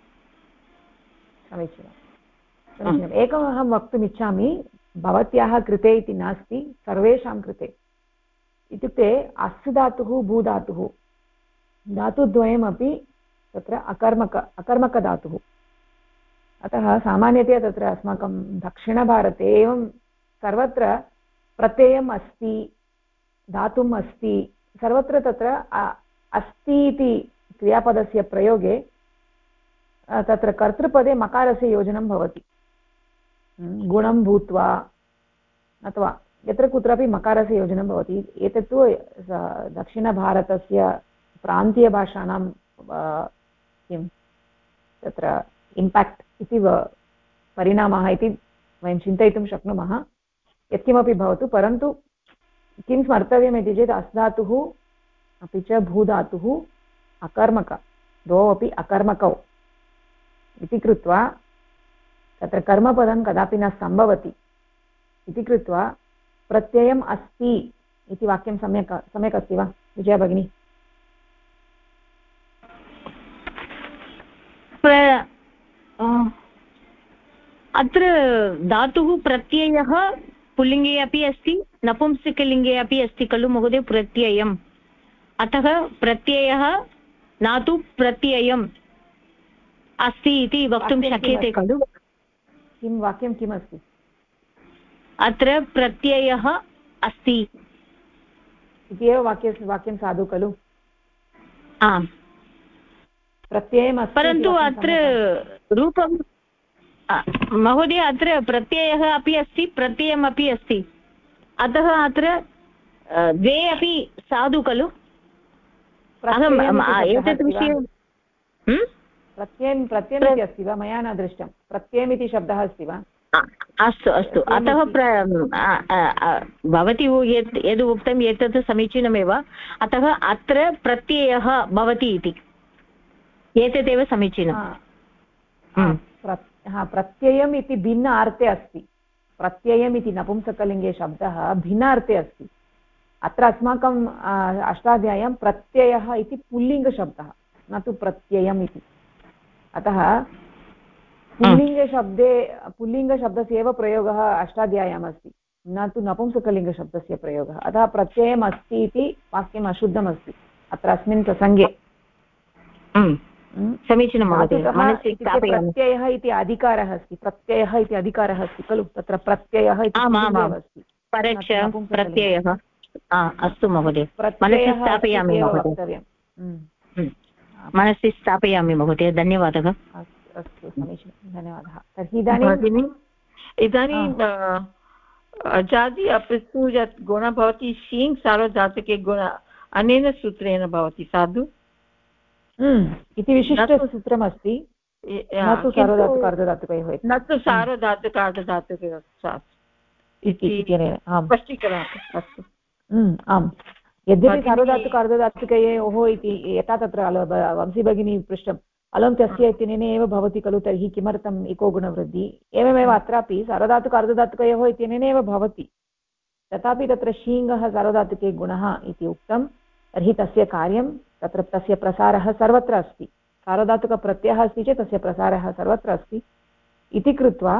Speaker 1: समीचीनम् एकम् अहं वक्तुमिच्छामि भवत्याः कृते इति नास्ति सर्वेषां कृते इत्युक्ते अस् धातुः भू धातुः धातुद्वयमपि तत्र अकर्मकधातुः अतः सामान्यतया तत्र अस्माकं दक्षिणभारते एवं सर्वत्र प्रत्ययम् अस्ति धातुम् अस्ति सर्वत्र तत्र अस्ति इति क्रियापदस्य प्रयोगे तत्र कर्तृपदे मकारस्य योजनं भवति गुणं भूत्वा अथवा यत्र कुत्रापि मकारस्य योजनं भवति एतत्तु दक्षिणभारतस्य प्रान्तीयभाषाणां किं तत्र इम्पाक्ट् इति परिणामः इति वयं चिन्तयितुं शक्नुमः यत्किमपि भवतु परन्तु किं स्मर्तव्यम् इति चेत् अस् धातुः अपि च भूधातुः अकर्मक द्वौ अपि अकर्मकौ इति कृत्वा तत्र कर्मपदं कदापि न सम्भवति इति कृत्वा प्रत्ययम् अस्ति इति वाक्यं सम्यक् अस्ति वा विजया भगिनी
Speaker 10: अत्र धातुः प्रत्ययः पुल्लिङ्गे अपि अस्ति नपुंसकलिङ्गे अपि अस्ति खलु महोदय प्रत्ययम् अतः प्रत्ययः न तु प्रत्ययम् अस्ति इति वक्तुं शक्यते खलु
Speaker 1: किं वाक्यं किमस्ति
Speaker 10: अत्र प्रत्ययः अस्ति
Speaker 1: इति एव वाक्यं साधु खलु
Speaker 10: आम्
Speaker 1: प्रत्ययम् अस्ति
Speaker 10: परन्तु अत्र रूपं महोदय अत्र प्रत्ययः अपि अस्ति प्रत्ययमपि अस्ति अतः अत्र द्वे अपि साधु खलु एतत् विषये
Speaker 1: प्रत्ययम् अस्ति वा मया न दृष्टं प्रत्ययमिति शब्दः अस्ति वा
Speaker 10: अस्तु अस्तु अतः भवती यद् उक्तम् एतत् समीचीनमेव अतः अत्र प्रत्ययः भवति इति एतदेव समीचीनं
Speaker 1: प्रत्ययम् इति भिन्न अर्थे अस्ति प्रत्ययम् इति नपुंसकलिङ्गे शब्दः भिन्नार्थे अस्ति अत्र अस्माकं अष्टाध्याय्यां प्रत्ययः इति पुल्लिङ्गशब्दः न तु प्रत्ययम् इति अतः पुल्लिङ्गशब्दस्य एव प्रयोगः अष्टाध्याय्याम् अस्ति न तु नपुंसकलिङ्गशब्दस्य प्रयोगः अतः प्रत्ययम् अस्ति इति वाक्यम् अशुद्धमस्ति अत्र अस्मिन् प्रसङ्गे
Speaker 10: समीचीनं महोदय
Speaker 1: प्रत्ययः इति अधिकारः अस्ति प्रत्ययः इति अधिकारः अस्ति खलु तत्र प्रत्ययः इति अस्ति
Speaker 10: प्रत्ययः अस्तु महोदय मनसि स्थापयामि महोदय मनसि स्थापयामि महोदय धन्यवादः
Speaker 1: अस्तु समीचीनं धन्यवादः तर्हि
Speaker 2: इदानीम् अजादि अपित्सु यत् गुणः भवति शीङ् सार्वधातुके गुण अनेन सूत्रेण भवति साधु
Speaker 1: इति विशिष्टसूत्रमस्ति न तु सार्वधातुकार्धधातुकयोः
Speaker 2: न तु सार्वधातुकार्धधातुकयोः स्पष्टीकरणम् अस्तु
Speaker 1: आम् यद्यपि सार्वधातुकार्धधातुकयोः इति यथा तत्र वंशी भगिनी पृष्टम् अलौन्त्यस्य इत्यनेन एव भवति खलु तर्हि किमर्थम् इको गुणवृद्धिः एवमेव अत्रापि सार्वधातुकार्धधातुकयोः इत्यनेन एव भवति तथापि तत्र शीङ्गः सार्वधातुके गुणः इति उक्तं तर्हि तस्य कार्यं तत्र तस्य प्रसारः सर्वत्र अस्ति सार्वधातुकप्रत्ययः अस्ति चेत् तस्य प्रसारः सर्वत्र अस्ति इति कृत्वा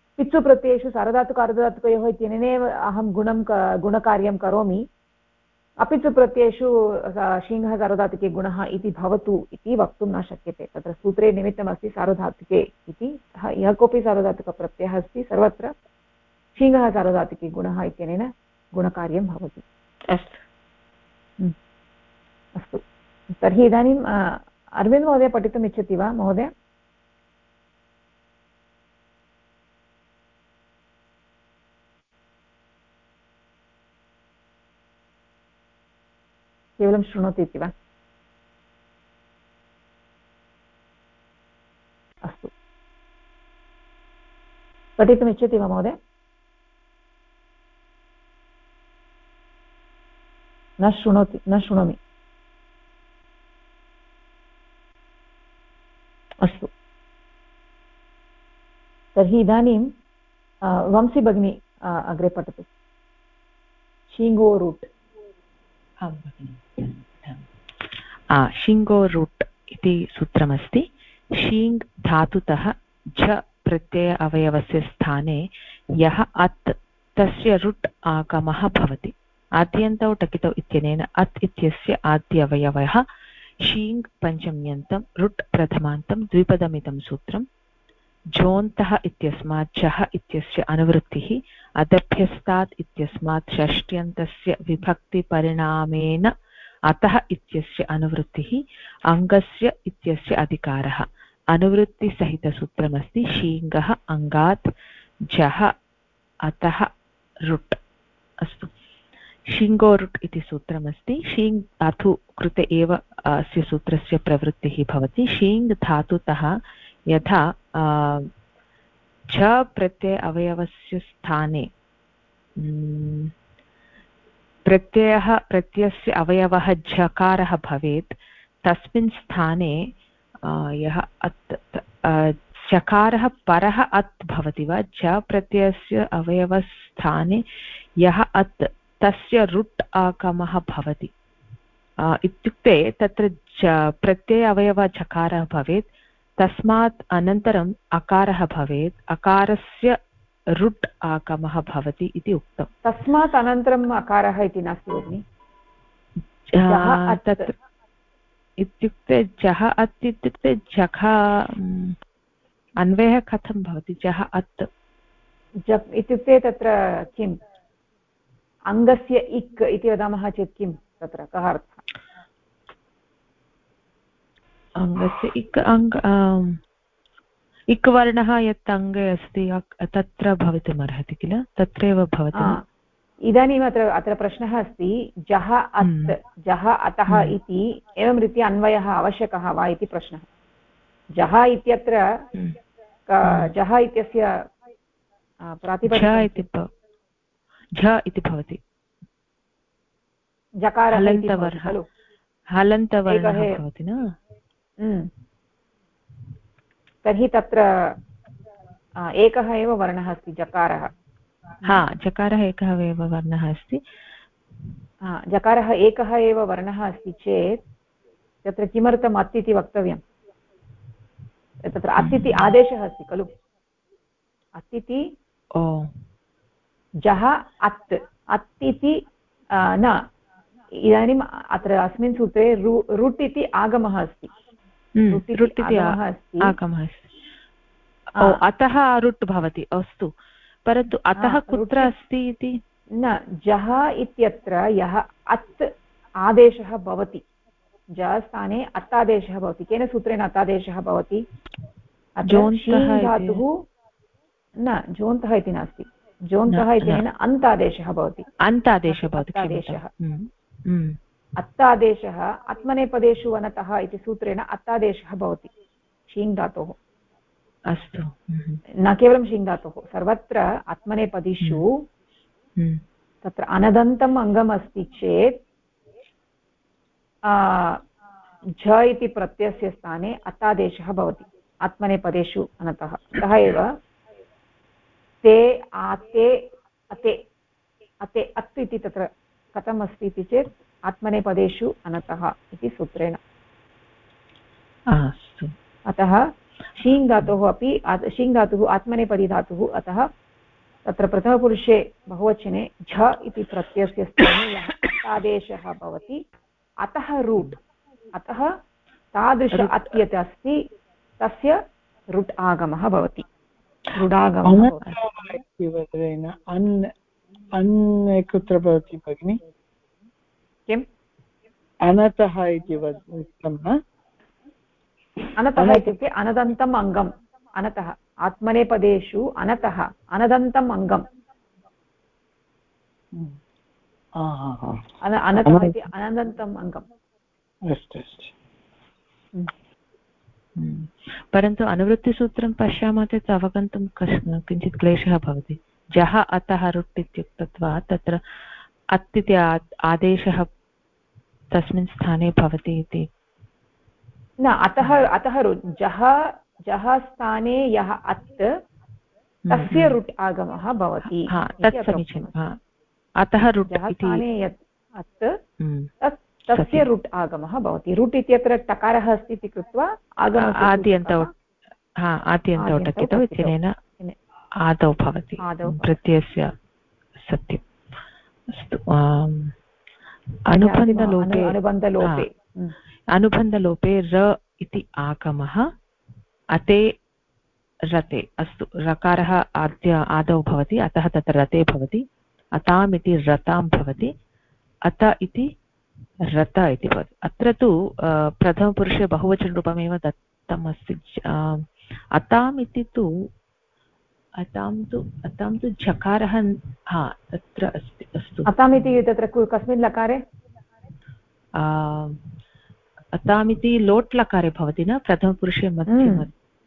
Speaker 1: पित्सुप्रत्ययेषु सार्वधातुकार्धधातुकयोः इत्यनेनैव अहं गुणकार्यं करोमि अपि च प्रत्ययेषु शीङ्गः सार्वधातुके गुणः इति भवतु इति वक्तुं न शक्यते तत्र सूत्रे निमित्तमस्ति सार्वधातुके इति यः कोऽपि सार्वधातुकप्रत्ययः अस्ति सर्वत्र शीङ्गः सार्वधातुके गुणः इत्यनेन गुणकार्यं भवति अस्तु अस्तु तर्हि इदानीम् अरविन्द महोदय पठितुम् इच्छति वा महोदय केवलं शृणोति इति वा अस्तु पठितुम् इच्छति वा महोदय न शृणोमि अस्तु तर्हि इदानीं वंशी भगिनी अग्रे पठतु शीङ्गो रूट्
Speaker 8: शीङ्गो रूट् इति सूत्रमस्ति शीङ् धातुतः झ प्रत्यय अवयवस्य स्थाने यः अत् तस्य रुट् आगमः भवति आद्यन्तौ टकितौ इत्यनेन अत् इत्यस्य आद्य अवयवः शीङ् पञ्चम्यन्तं रुट् प्रथमान्तं द्विपदमिदं सूत्रं झोन्तः इत्यस्मात् झः इत्यस्य अनुवृत्तिः अदभ्यस्तात् इत्यस्मात् षष्ट्यन्तस्य विभक्तिपरिणामेन अतः इत्यस्य अनुवृत्तिः अङ्गस्य इत्यस्य अधिकारः अनुवृत्तिसहितसूत्रमस्ति शीङ्गः अङ्गात् झः अतः रुट् अस्तु शीङ्गो रुट् इति सूत्रमस्ति शीङ् धातु कृते एव अस्य सूत्रस्य प्रवृत्तिः भवति शीङ् धातुतः यथा झ प्रत्यय अवयवस्य स्थाने प्रत्ययस्य अवयवः झकारः भवेत् तस्मिन् स्थाने यः चकारः परः अत् भवति वा झ प्रत्ययस्य अवयवस्थाने यः अत् तस्य रुट् आगमः भवति इत्युक्ते तत्र प्रत्यय अवयवः झकारः भवेत् तस्मात् अनन्तरम् अकारः भवेत् अकारस्य रुट् आगमः भवति इति उक्तम्
Speaker 1: तस्मात् अनन्तरम् अकारः इति नास्ति भगिनि
Speaker 8: तत्र इत्युक्ते झः अत् इत्युक्ते झख अन्वयः कथं भवति झः अत्
Speaker 1: इत्युक्ते तत्र किम् अङ्गस्य इक् इति वदामः चेत् किं तत्र कः अर्थः
Speaker 8: अङ्गस्य इक् वर्णः यत् अङ्गे अस्ति तत्र भवितुमर्हति किल तत्रैव भवति
Speaker 1: इदानीम् अत्र प्रश्नः अस्ति जः अत् जः अतः इति एवं रीत्या अन्वयः आवश्यकः वा इति प्रश्नः जः इत्यत्र जः इत्यस्य प्रातिपदिकं
Speaker 8: झ इति भवति
Speaker 1: जकारः खलु
Speaker 8: हलन्तवर्णः भवति न
Speaker 1: तर्हि तत्र एकः एव वर्णः अस्ति जकारः
Speaker 8: जकारः एकः एव वर्णः अस्ति
Speaker 1: जकारः एकः एव वर्णः अस्ति चेत् तत्र किमर्थम् अत् इति वक्तव्यं तत्र अत् इति आदेशः अस्ति खलु अत् इति जः अत् अत् इति न इदानीम् अत्र अस्मिन् सूत्रे रुट् इति आगमः अस्ति
Speaker 8: रुट् इति आगमः अस्ति अतः रुट् भवति अस्तु परन्तु अतः कुत्र अस्ति इति
Speaker 1: न जः इत्यत्र यः अत् आदेशः भवति ज स्थाने अत्तादेशः भवति केन सूत्रेण अत्तादेशः भवति धातुः न जोन्तः इति नास्ति जोन्तः इत्यनेन अन्तादेशः भवति अत्तादेशः आत्मनेपदेषु अनतः इति सूत्रेण अत्तादेशः भवति शीङ् धातोः
Speaker 8: अस्तु
Speaker 1: न केवलं शीङ् धातोः सर्वत्र आत्मनेपदिषु तत्र अनदन्तम् अङ्गम् अस्ति चेत् झ इति प्रत्ययस्य स्थाने अत्तादेशः भवति आत्मनेपदेषु अनतः अतः एव ते आते अते अते अत् इति तत्र कथम् अस्ति इति चेत् आत्मनेपदेषु अनतः इति सूत्रेण अतः शीङ् धातोः अपि शीङ् धातुः आत्मनेपदी धातुः अतः तत्र प्रथमपुरुषे बहुवचने झ इति प्रत्ययस्य स्थाने यः आदेशः भवति अतः रूट् अतः तादृश अत् यत् अस्ति तस्य रुट् आगमः भवति रुडागमः
Speaker 6: कुत्र भवति भगिनि
Speaker 1: किम्
Speaker 6: अनतः इति उक्तं न
Speaker 1: अनतः इत्युक्ते अनदन्तम् अङ्गम् अनतः आत्मनेपदेषु अनतः अनदन्तम् अङ्गम् अनतः इति अनदन्तम् अङ्गम्
Speaker 6: अस्तु अस्तु
Speaker 8: परन्तु अनुवृत्तिसूत्रं पश्यामः चेत् अवगन्तुं किञ्चित् क्लेशः भवति जः अतः रुट् इत्युक्तत्वात् तत्र अत् इति आदेशः तस्मिन् स्थाने भवति इति
Speaker 1: न अतः अतः रुट् जः स्थाने यः अत् तस्य रुट् आगमः भवति
Speaker 8: तत् समीचीनम् अतः रुट्
Speaker 1: स्थाने यत् अत् तस्य रुट् आगमः भवति रुट् इत्यत्र टकारः अस्ति इति कृत्वा
Speaker 8: आद्यन्तौ टकितौ इत्यनेन आदौ भवति प्रत्ययस्य सत्यम् अस्तु अनुबन्धलोपे र इति आगमः अते रते अस्तु रकारः आदौ भवति अतः तत्र रते भवति अताम् इति रतां भवति अत इति रत इति भवति अत्र तु प्रथमपुरुषे बहुवचनरूपमेव दत्तम् अस्ति अताम् इति तु अतां तु झकारः तत्र अस्ति अस्तु
Speaker 1: अताम् इति तत्र कस्मिन् लकारे
Speaker 8: अताम् इति लोट् लकारे भवति न प्रथमपुरुषे मध्यम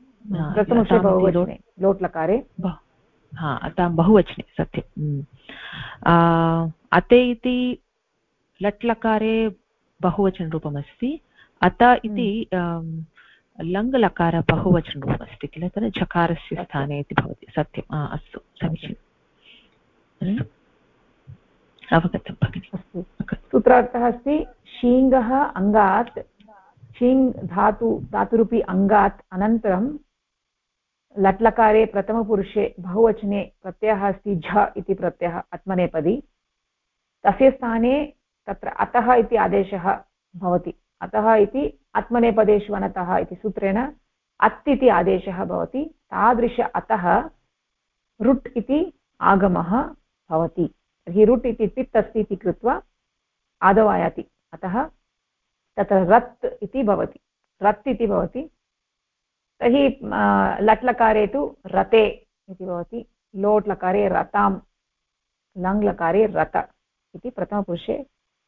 Speaker 1: लोट् लकारे
Speaker 8: अतां बहुवचने सत्यम् अते इति लट् लकारे बहुवचनरूपमस्ति अत इति लङ् लकार बहुवचनरूपमस्ति किल तद् झकारस्य स्थाने इति भवति सत्यम् अस्तु समीचीनम् अवगतं भगिनि
Speaker 1: सूत्रार्थः अस्ति शीङ्गः अङ्गात् शीङ् धातुरूपी अङ्गात् अनन्तरं लट्लकारे प्रथमपुरुषे बहुवचने प्रत्ययः अस्ति झ इति प्रत्ययः आत्मनेपदी तस्य स्थाने तत्र अतः इति आदेशः भवति अतः इति आत्मनेपदेषु अनतः इति सूत्रेण अत् इति आदेशः भवति तादृश अतः रुट् इति आगमः भवति तर्हि रुट् इति तित् अस्ति इति कृत्वा आदौ आयाति अतः तत्र रत् इति भवति रत् इति भवति तर्हि लट् लकारे तु रते इति भवति लोट् लकारे रतां लङ् लकारे रत इति प्रथमपुरुषे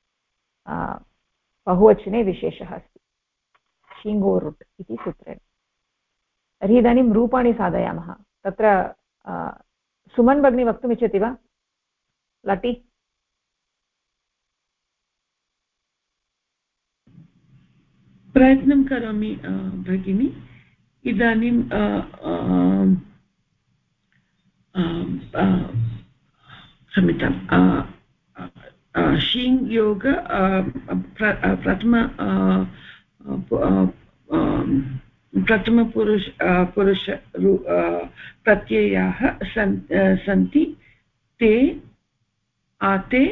Speaker 1: बहुवचने विशेषः अस्ति शीङ्गो रुट् इति सूत्रेण तर्हि इदानीं रूपाणि साधयामः तत्र सुमन् भगिनी वक्तुमिच्छति वा लटि
Speaker 12: प्रयत्नं करोमि भगिनी इदानीं क्षम्यतां शीङ् योग प्रथमपुरुष प्रत्ययाः सन्ति ते आते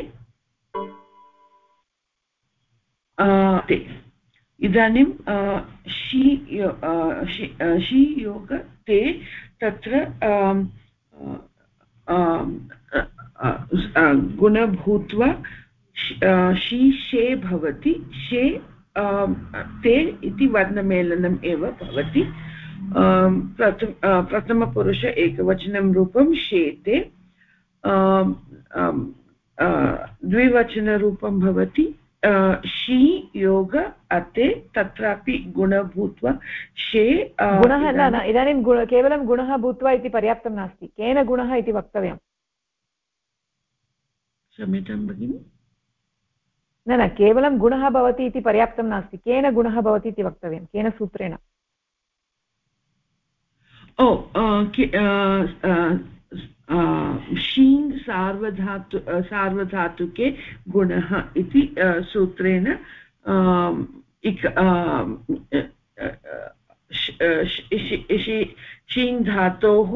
Speaker 12: इदानीं शी योग ते तत्र गुण भूत्वा शी शे भवति शे ते इति वर्णमेलनम् एव भवति प्रथमपुरुष एकवचनं रूपं शेते द्विवचनरूपं भवति शी योग अते तत्रापि गुण भूत्वा शे
Speaker 1: गुणः न इदानीं केवलं गुणः भूत्वा इति पर्याप्तं नास्ति केन गुणः इति वक्तव्यं
Speaker 12: क्षम्यतां भगिनि
Speaker 1: न केवलं गुणः भवति इति पर्याप्तं नास्ति केन गुणः भवति इति वक्तव्यं केन सूत्रेण
Speaker 12: शीङ् सार्वधातुके गुणः इति सूत्रेण शीङ् धातोः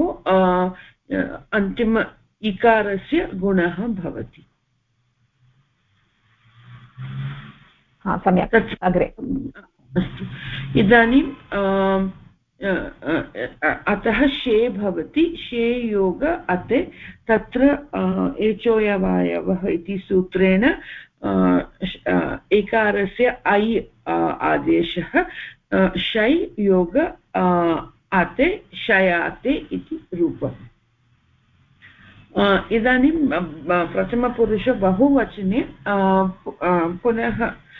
Speaker 12: अन्तिम इकारस्य गुणः भवति
Speaker 1: सम्यक् अग्रे
Speaker 12: अस्तु इदानीं अतः शे भवति शे योग अते तत्र एचोयवायवः इति सूत्रेण एकारस्य ऐ आदेशः शै योग आते शयाते इति रूपम् इदानीं प्रथमपुरुष बहुवचने पुनः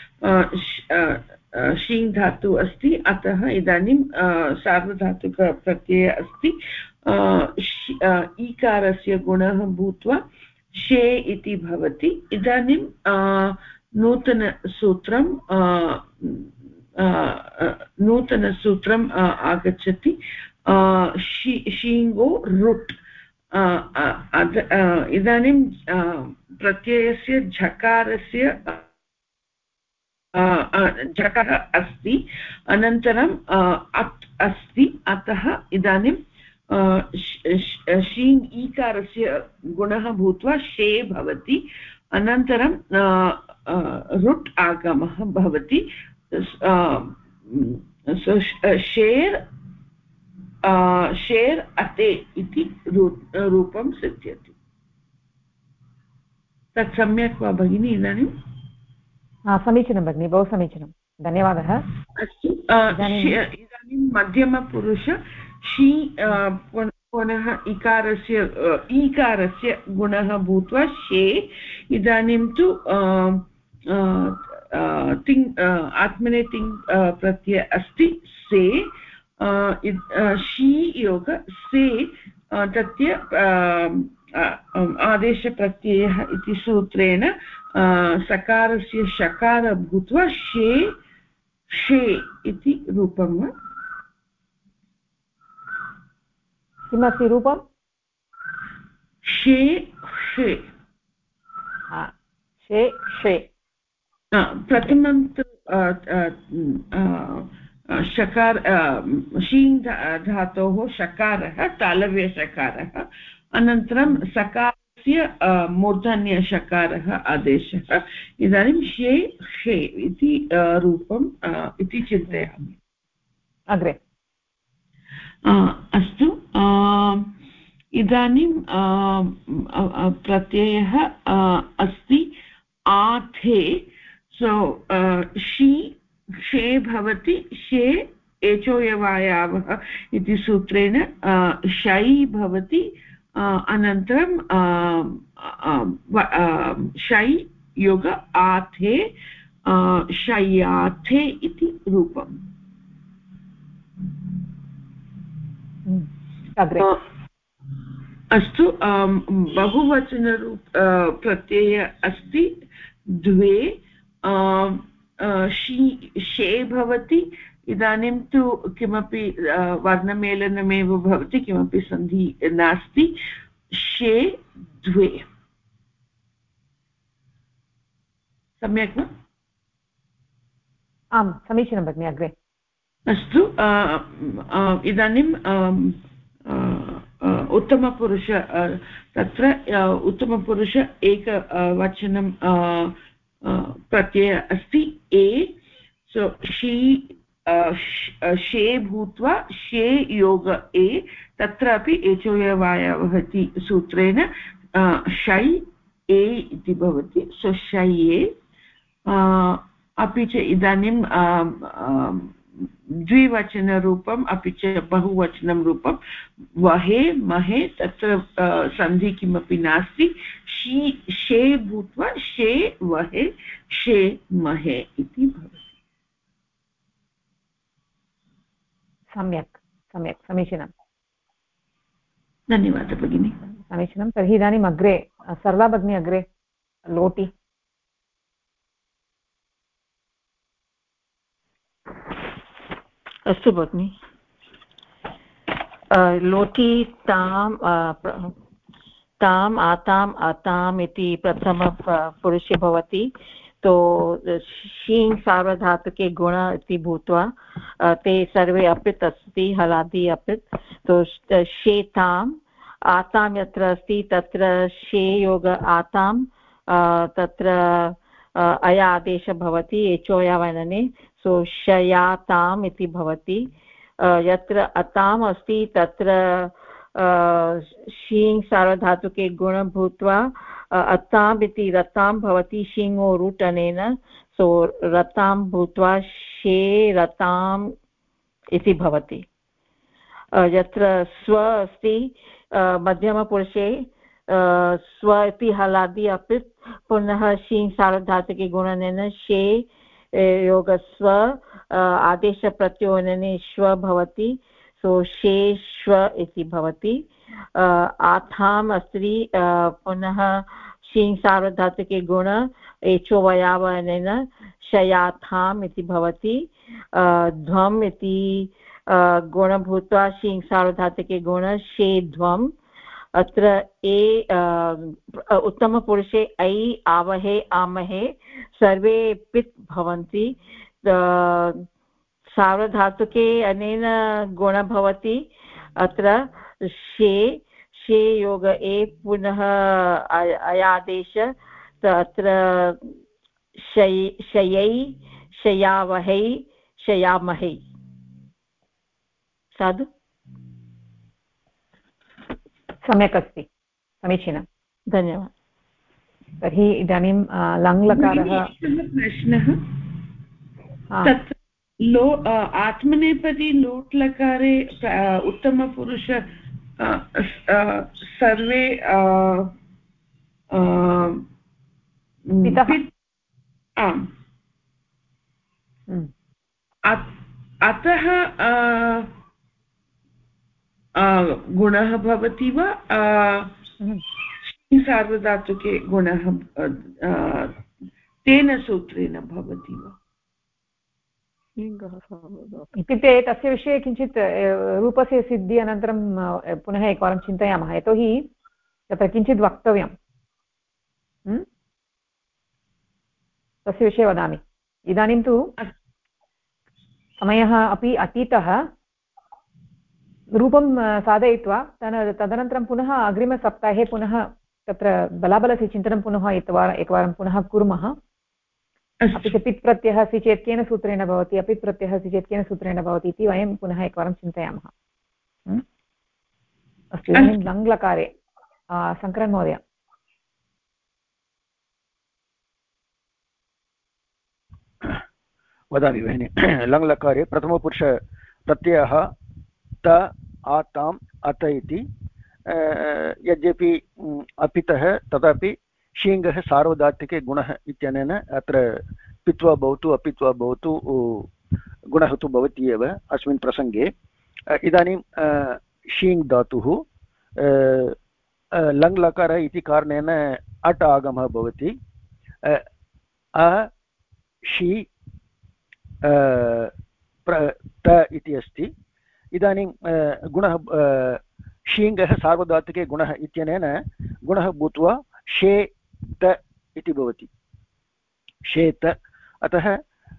Speaker 12: शीङ् धातु अस्ति अतः इदानीं सार्वधातुकप्रत्ययः अस्ति ईकारस्य गुणः भूत्वा शे इति भवति इदानीं नूतनसूत्रम् आगच्छति शीङ्गो रुट् इदानीं प्रत्ययस्य झकारस्य झकारः अस्ति अनन्तरम् अत् अस्ति अतः इदानीं शीङ् ईकारस्य गुणः भूत्वा शे भवति अनन्तरं रुट् आगमः भवति शेर् अते इति रूपं सिद्ध्यति तत् सम्यक् वा भगिनी इदानीं
Speaker 1: समीचीनं भगिनि बहु समीचीनं धन्यवादः
Speaker 12: अस्तु इदानीं मध्यमपुरुष शी पुनः ईकारस्य गुणः भूत्वा शे इदानीं तु आत्मने तिङ् प्रत्यय अस्ति से शी योग से तस्य आदेशप्रत्ययः इति सूत्रेण सकारस्य शकार भूत्वा शे शे इति रूपं वा
Speaker 1: किमस्ति रूपं
Speaker 12: शे शे
Speaker 1: शे शे
Speaker 12: प्रथमं तु शकार शीङ् धातोः शकारः तालव्यशकारः अनन्तरं सकारस्य मूर्धन्यशकारः आदेशः इदानीं शे शे इति रूपम् इति चिन्तयामि
Speaker 1: अग्रे
Speaker 12: अस्तु इदानीं प्रत्ययः अस्ति आथे सो शी शे भवति शे एचोयवायावः इति सूत्रेण शै भवति अनन्तरं शै योग आथे शय्याथे इति रूपम् अस्तु बहुवचनरूप प्रत्यय अस्ति द्वे शे भवति इदानीं तु किमपि वर्णमेलनमेव भवति किमपि सन्धि नास्ति शे द्वे सम्यक् वा
Speaker 1: आम् समीचीनं भगिनि अग्रे
Speaker 12: अस्तु इदानीं उत्तमपुरुष तत्र उत्तमपुरुष एकवचनं प्रत्यय अस्ति ए सो शी शे भूत्वा शे योग ए तत्रापि एचोयवायवः इति सूत्रेण शै ए इति भवति सो शय्ये अपि च इदानीं द्विवचनरूपम् अपि च बहुवचनं रूपं वहे महे तत्र सन्धि किमपि नास्ति शी शे भूत्वा शे वहे शे महे इति भवति
Speaker 1: सम्यक् सम्यक् समीचीनं
Speaker 12: धन्यवादः भगिनी
Speaker 1: समीचीनं तर्हि इदानीम् अग्रे सरला भगिनी अग्रे लोटि
Speaker 2: अस्तु भगिनि लोटि ताम् आताम् अताम् इति प्रथमपुरुषे भवति तो शीङ् सार्वधातुके गुण इति भूत्वा ते सर्वे अपित् अस्ति हलादि अपित् तो शेताम् आतां यत्र अस्ति तत्र शे योग आतां तत्र अया आदेशः भवति एचोयावनने सो शयाताम् इति भवति यत्र अताम् अस्ति तत्र शीङ् सार्वधातुके गुण भूत्वा अताम् इति रतां भवति शीङो रूट् अनेन सो रतां भूत्वा शे रताम् इति भवति यत्र स्व अस्ति मध्यमपुरुषे स्व इति हलादि अपि पुनः शीङ् सार्वधातुके गुणनेन शे योगस्व आदेशप्रत्योने श्व भवति सो शे श्व इति भवति आथाम् अस्ति पुनः शीङ् सार्वधातुके गुण एचो वयावनेन शयाथाम् इति भवति ध्वम् इति गुण भूत्वा शीङ् सार्वधातुके गुण शे ध्वम् अत्र ए उत्तमपुरुषे ऐ आवहे आमहे सर्वे पित् भवन्ति सार्वधातुके अनेन गुण भवति अत्र शे शे योग ए पुनः अयादेश अत्र शयै शयावहै शयामहै साधु
Speaker 1: सम्यक् अस्ति समीचीनं
Speaker 2: धन्यवादः
Speaker 1: तर्हि इदानीं लङ्लकारः
Speaker 12: प्रश्नः तत्र आत्मनेपदी लोट् लकारे उत्तमपुरुष सर्वे आम् अतः गुणः भवति वा सार्वधातुके गुणः तेन सूत्रेण भवति वा
Speaker 1: इत्युक्ते तस्य विषये किञ्चित् रूपस्य सिद्धि अनन्तरं पुनः एकवारं चिन्तयामः यतोहि तत्र किञ्चित् वक्तव्यं तस्य विषये वदामि इदानीं तु समयः अपि अतीतः रूपं साधयित्वा तदनन्तरं पुनः अग्रिमसप्ताहे पुनः तत्र बलाबलस्य चिन्तनं पुनः एकवारं पुनः कुर्मः अपि च पित् प्रत्ययः अस्ति चेत् केन सूत्रेण भवति अपित् प्रत्ययः अस्ति चेत् केन सूत्रेण भवति इति वयं पुनः एकवारं चिन्तयामः अस्तु इदानीं लङ्लकारे शङ्करन् महोदय
Speaker 7: वदामि भगिनि लङ्लकारे प्रथमपुरुष प्रत्ययः त आताम् अत इति यद्यपि अपितः तथापि शीङ्गः सार्वधातुके गुणः इत्यनेन अत्र पित्वा भवतु अपित्वा भवतु गुणः तु भवति एव अस्मिन् प्रसङ्गे इदानीं शीङ् धातुः लङ्लकार इति कारणेन अट् आगमः भवति अ शी त इति अस्ति इदानीं गुणः शीङ्गः सार्वधातुके गुणः इत्यनेन गुणः भूत्वा शेत इति भवति शेत अतः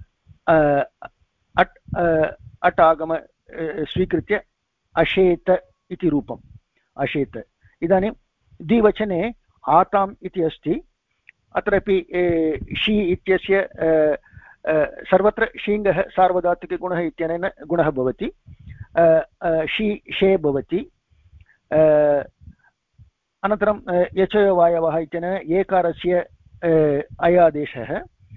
Speaker 7: अट् आगम स्वीकृत्य अशेत इति रूपम् अशेत इदानीं द्विवचने आताम् इति अस्ति अत्रापि शी इत्यस्य सर्वत्र शीङ्गः सार्वधातुके गुणः इत्यनेन गुणः भवति शी शे भवति अनन्तरं यचयवायवः इत्यनेन एकारस्य अयादेशः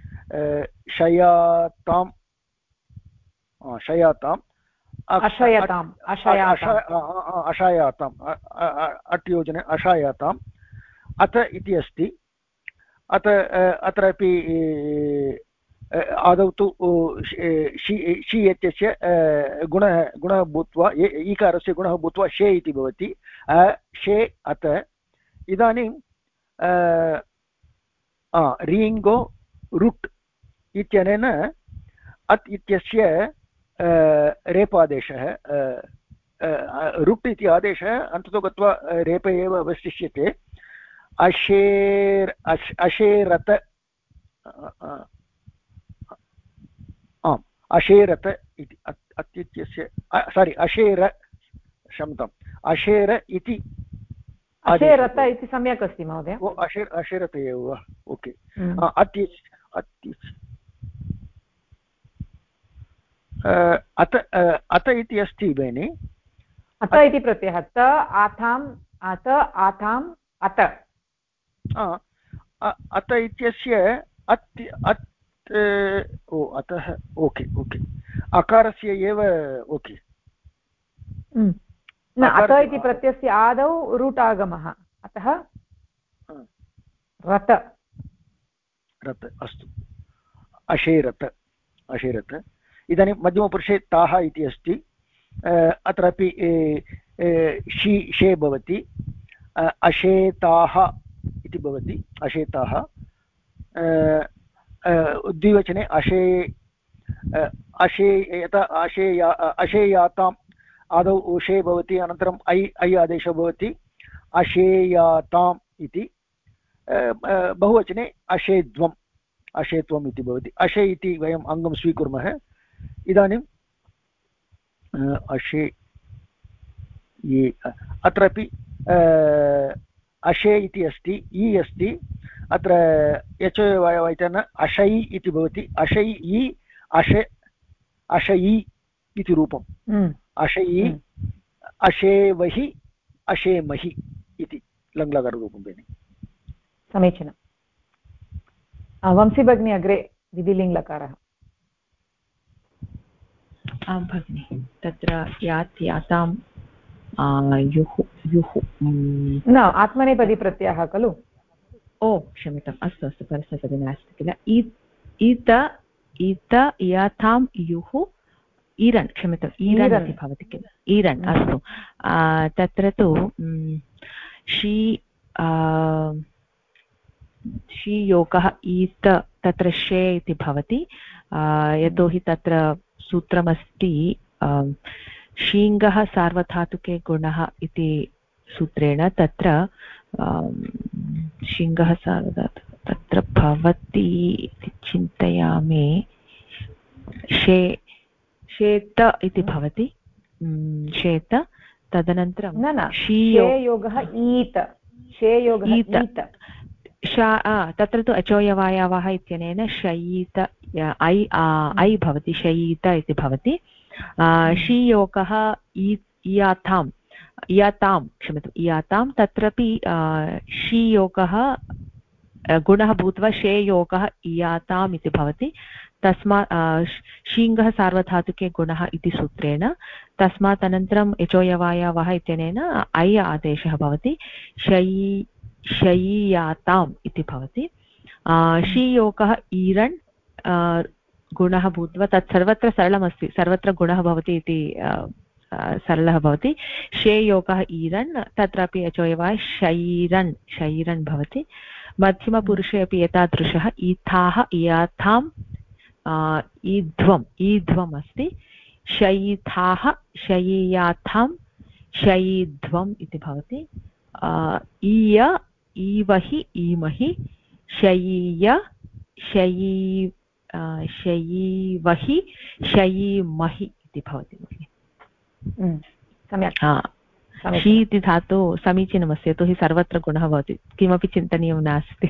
Speaker 7: शयाताम् शयाताम्
Speaker 1: अशयताम्
Speaker 7: अशायाताम् अट् योजने अशायाताम् अत इति अस्ति अत अत्रापि आदौ तु शी इत्यस्य गुणः भूत्वा ईकारस्य गुणः भूत्वा शे इति भवति शे अत इदानीं रीङ्गो रुट् इत्यनेन अत् इत्यस्य रेपादेशः रुट् इति आदेशः अन्ततो गत्वा रेपे एव अवशिष्यते अशेरत आम् अशेरत इति अत्युच्यस्य सारि अशेर क्षम्यताम् अशेर इति
Speaker 1: अशेरत इति सम्यक् अस्ति महोदय
Speaker 7: अशेरत एव वा ओके अत इति अस्ति भगिनि
Speaker 1: अत इति प्रत्ययः त आथाम् अत आथाम् अत
Speaker 7: अत इत्यस्य अत् अतः ओके ओके अकारस्य एव ओके
Speaker 1: न अत इति प्रत्ययस्य आदौ रूटागमः अतः रत
Speaker 7: रत अस्तु अशेरत इदानीं मध्यमपुरुषे ताः इति अस्ति अत्रापि शे भवति अशेताः इति भवति अशेताः द्विवचने अशेयाताम् आदौ ओषे भवति अनन्तरम् ऐ आदेशः भवति अशेयाताम् इति बहुवचने अशेत्वम् इति भवति अशे इति वयम् अङ्गं स्वीकुर्मः इदानीम् अशे ये अत्रापि अशे इति अस्ति इ अस्ति अत्र यचोयवायवचन अशै इति भवति अशै इ अशयि इति रूपम् अशयि अशेवहि अशेमहि इति लङ्लकाररूपं भगिनि
Speaker 1: समीचीनं वंशी भगिनी अग्रे विधिलिङ्लकारः
Speaker 8: आं भगिनि तत्र यात् यातां युः
Speaker 1: न आत्मनेपदी प्रत्ययः खलु
Speaker 8: क्षम्यताम् अस्तु अस्तु परस्मैपदी नास्ति किल इत याथां युः ईरन् क्षम्यताम् ईरन् इति भवति किल ईरन् अस्तु तत्र तु शी योगः ईत तत्र शे इति भवति यतोहि तत्र सूत्रमस्ति शीङ्गः सार्वधातुके गुणः इति सूत्रेण तत्र शीङ्गः सार्वधातुः तत्र भवति इति चिन्तयामि शेत इति भवति शेत तदनन्तरं
Speaker 1: शेयोगः ईत शेयोगः ईत
Speaker 8: तत्र तु अचोयवायावः इत्यनेन शयीत ऐ भवति शयीत इति भवति शीयोगः इयातां क्षम्यताम् इयातां तत्रापि शीयोगः गुणः भूत्वा शेयोगः इयाताम् इति भवति तस्मात् शीङ्गः सार्वधातुके गुणः इति सूत्रेण तस्मात् अनन्तरम् एचोयवायावः इत्यनेन ऐ आदेशः भवति शयीयाताम् इति भवति शीयोगः ईरण् गुणः भूत्वा तत् सर्वत्र सरलमस्ति सर्वत्र गुणः भवति इति सरलः भवति शेयोगः ईरन् तत्रापि अचोयवाय शैरन् भवति मध्यमपुरुषे अपि एतादृशः ईथाः इयाथाम् ईध्वम् अस्ति शयीथाः शयीयाथां शयीध्वम् इति भवति ईय ईवहि ईमहि शयीय शयीवहि शयीमहि इति भवति
Speaker 1: सम्यक्
Speaker 8: शी इति धातु समीचीनमस्ति यतोहि सर्वत्र गुणः भवति किमपि चिन्तनीयं नास्ति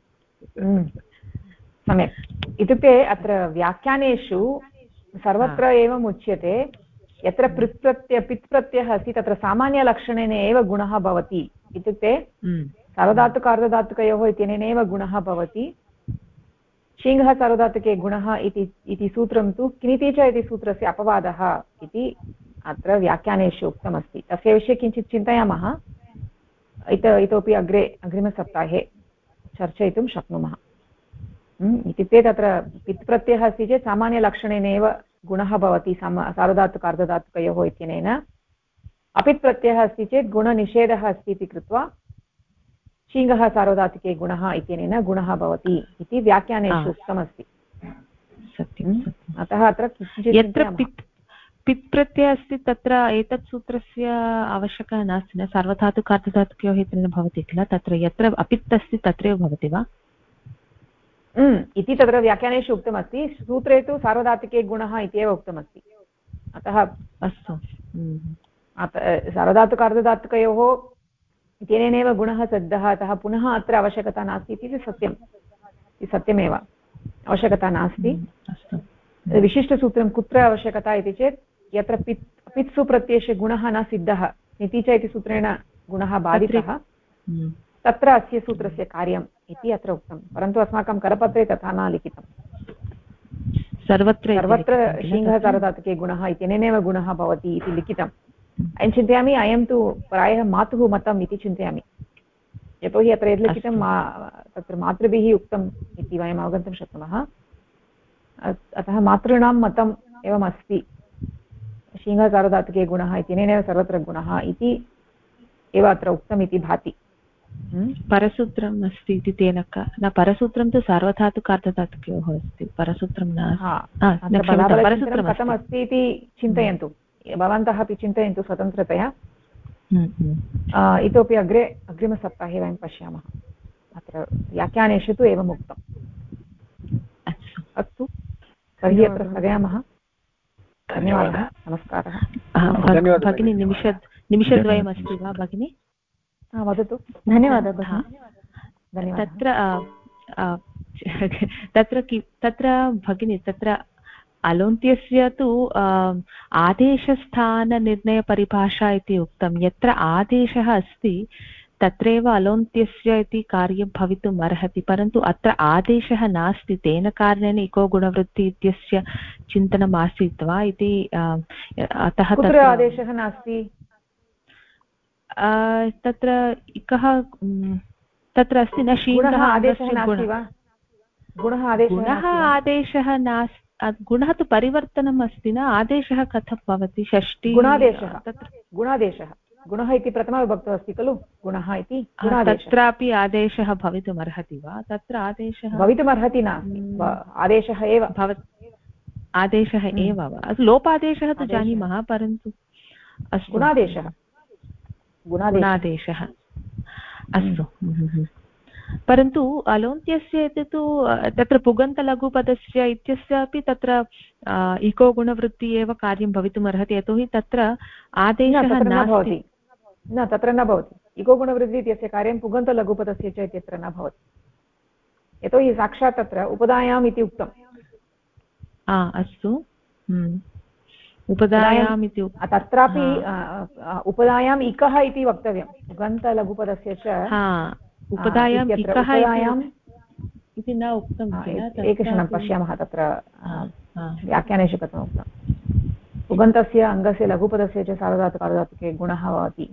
Speaker 1: सम्यक् इत्युक्ते अत्र व्याख्यानेषु सर्वत्र एवम् उच्यते यत्र पित् प्रत्ययः अस्ति तत्र सामान्यलक्षणेन एव गुणः भवति इत्युक्ते सार्वधातुक अर्धधातुकयोः इत्यनेनैव गुणः भवति शीङ्गः सार्वधातुके गुणः इति सूत्रं तु किनिति च इति सूत्रस्य अपवादः इति अत्र व्याख्यानेषु उक्तमस्ति तस्य विषये किञ्चित् चिन्तयामः इतोपि अग्रिमसप्ताहे चर्चयितुं शक्नुमः इत्युक्ते तत्र पित् प्रत्ययः अस्ति चेत् सामान्यलक्षणेन एव गुणः भवति सार्वधातुक अर्धधातुकयोः इत्यनेन अपित् प्रत्ययः अस्ति चेत् गुणनिषेधः अस्ति इति कृत्वा शीङ्गः सार्वधातुके गुणः इत्यनेन गुणः भवति इति व्याख्यानेषु उक्तमस्ति अतः अत्र
Speaker 8: यत्र पित् प्रत्ययः अस्ति तत्र एतत् सूत्रस्य आवश्यकता नास्ति न सार्वधातुक अर्धधातुकयोः इत्यनेन भवति किल तत्र यत्र अपित् अस्ति तत्रैव भवति वा
Speaker 1: इति तत्र व्याख्यानेषु उक्तमस्ति सूत्रे तु सार्वधातुके गुणः इत्येव उक्तमस्ति अतः
Speaker 8: अस्तु
Speaker 1: सार्वधातुक अर्धधातुकयोः इत्यनेनैव गुणः सिद्धः अतः पुनः अत्र आवश्यकता नास्ति इति सत्यमेव आवश्यकता नास्ति। विशिष्टसूत्रं कुत्र आवश्यकता इति चेत् यत्र पित्सु प्रत्ययस्य गुणः न सिद्धः, निति च इति सूत्रेण गुणः बाधितः, तत्र अस्य सूत्रस्य कार्यम् इति अत्र उक्तं। परन्तु अस्माकं करपत्रे तथा न लिखितं। सर्वत्र शिङ्गः सार्वधातुके गुणः इत्यनेनैव गुणः भवति इति लिखितम्। अहं चिन्तयामि अयं तु प्रायः मातुः मतम् इति चिन्तयामि। यतोहि अत्र यद् लिखितं तत्र मातृभिः उक्तम् इति वयम् अवगन्तुं शक्नुमः। अतः मातॄणां मतम् एवमस्ति, शिङ्गः सार्वधातुके गुणः इत्यनेनैव सर्वत्र गुणः इति एव अत्र उक्तम् इति भाति।
Speaker 8: परसूत्रम् अस्ति इति तेन न, परसूत्रं तु सार्वधातुकार्धधातुकयोः अस्ति, परसूत्रं न।
Speaker 1: कथम् अस्ति इति चिन्तयन्तु, भवन्तः अपि चिन्तयन्तु स्वतन्त्रतया। इतोपि अग्रिमसप्ताहे वयं पश्यामः। अत्र व्याख्यानेषु तु एवम् उक्तम्। अस्तु, तर्हि अत्र स्थगयामः। धन्यवादः, नमस्कारः।
Speaker 8: भगिनी निमिषद्वयमस्ति वा भगिनी?
Speaker 1: वदतु।
Speaker 3: धन्यवादः।
Speaker 8: तत्र भगिनी, तत्र अलोन्त्यस्य तु आदेशस्थाननिर्णयपरिभाषा इति उक्तं। यत्र आदेशः अस्ति तत्रैव अलोन्त्यस्य इति कार्यं भवितुम् अर्हति, परन्तु अत्र आदेशः नास्ति। तेन कारणेन इको गुणवृत्ति इत्यस्य चिन्तनम् आसीत् वा इति। अतः
Speaker 1: कुत्र आदेशः नास्ति?
Speaker 8: तत्र इकः तत्र अस्ति न,
Speaker 1: गुणः आदेशः नास्ति वा? गुणः
Speaker 8: आदेशः नास्ति। गुणः तु परिवर्तनम् अस्ति न, आदेशः कथं भवति? षष्ठी
Speaker 1: गुणादेशः, गुणादेशः, गुणः इति प्रथमविभक्तौ अस्ति खलु, गुणः इति।
Speaker 8: तत्रापि आदेशः भवितुमर्हति वा? तत्र आदेशः
Speaker 1: भवितुमर्हति नास्ति, आदेशः एव भवति।
Speaker 8: आदेशः एव वा? लोपादेशः तु जानीमः, परन्तु
Speaker 1: गुणादेशः,
Speaker 8: गुणादेशः अस्तु। परन्तु अलोन्त्यस्य इति तु तत्र पुगन्तलघुपदस्य इत्यस्य अपि तत्र इको गुणवृत्ति एव कार्यं भवितुमर्हति, यतोहि तत्र आदेशः नास्ति।
Speaker 1: न, तत्र न भवति। इको गुणवृत्ति इत्यस्य कार्यं पुगन्तलघुपदस्य च इत्यत्र न भवति, यतोहि साक्षात् तत्र उपधायाम् इति उक्तम्।
Speaker 8: अस्तु, उपधायाम् इति
Speaker 1: तत्रापि उपधायाम् इकः इति वक्तव्यं। पुगन्तलघुपदस्य च
Speaker 8: उपधायाम् इकः इति न उक्तं।
Speaker 1: एकक्षणं पश्यामः तत्र व्याख्यानेषु कथम् उक्तं। पुगन्तस्य अङ्गस्य लघुपदस्य च सार्वधातुकार्धधातुके गुणः भवति।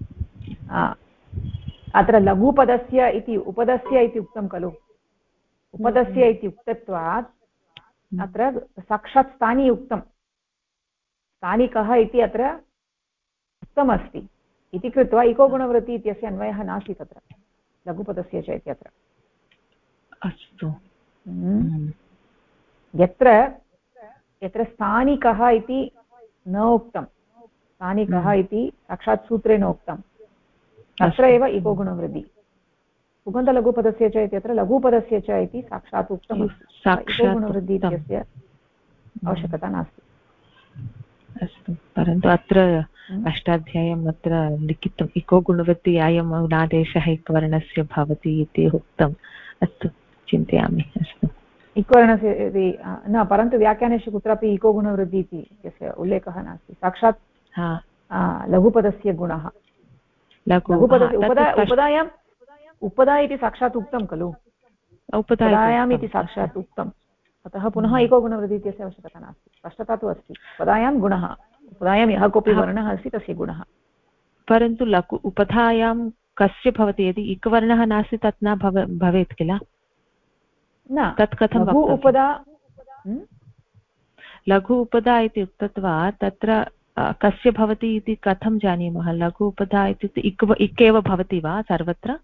Speaker 1: अत्र लघुपदस्य इति उपदस्य इति उक्तं खलु। उपदस्य इति उक्तत्वात् अत्र साक्षात् स्थानी उक्तं। स्थानिकः इति अत्र उक्तमस्ति इति कृत्वा इको गुणवृत्ति इत्यस्य अन्वयः नास्ति तत्र लघुपदस्य च इत्यत्र।
Speaker 8: अस्तु,
Speaker 1: यत्र स्थानिकः इति न उक्तं, स्थानिकः इति साक्षात् सूत्रेण उक्तं, तत्र एव इको गुणवृद्धि। पुगन्तलघुपदस्य च इत्यत्र लघुपदस्य च इति साक्षात् उक्तम्। इको गुणवृद्धि इत्यस्य आवश्यकता नास्ति।
Speaker 8: अस्तु, परन्तु अत्र अष्टाध्यायीम् अत्र लिखितम् इको गुणवृत्ति अयम् अनादेशः इकवर्णस्य भवति इति उक्तम्। अस्तु, चिन्तयामि। अस्तु,
Speaker 1: इकवर्णस्य न, परन्तु व्याख्यानेषु कुत्रापि इको गुणवृत्ति इति इत्यस्य उल्लेखः नास्ति। साक्षात् लघुपदस्य गुणः। उपधायाम् उपधा इति साक्षात् उक्तं खलु, उपधायाम् इति साक्षात् उक्तम्। अतः पुनः इको गुणवृत्ति इत्यस्य आवश्यकता नास्ति। स्पष्टता तु अस्ति। उपधायां गुणः, उपधायां यः कोऽपि वर्णः अस्ति तस्य गुणः।
Speaker 8: परन्तु लघु उपधायां कस्य भवति? यदि इकवर्णः नास्ति तत् न भवेत् किल?
Speaker 1: न,
Speaker 8: तत् कथं? लघु उपधा इति उक्तत्वात् तत्र कस्य भवति इति कथं जानीमः? लघु उपधा इत्युक्ते इक् एव भवति वा सर्वत्र?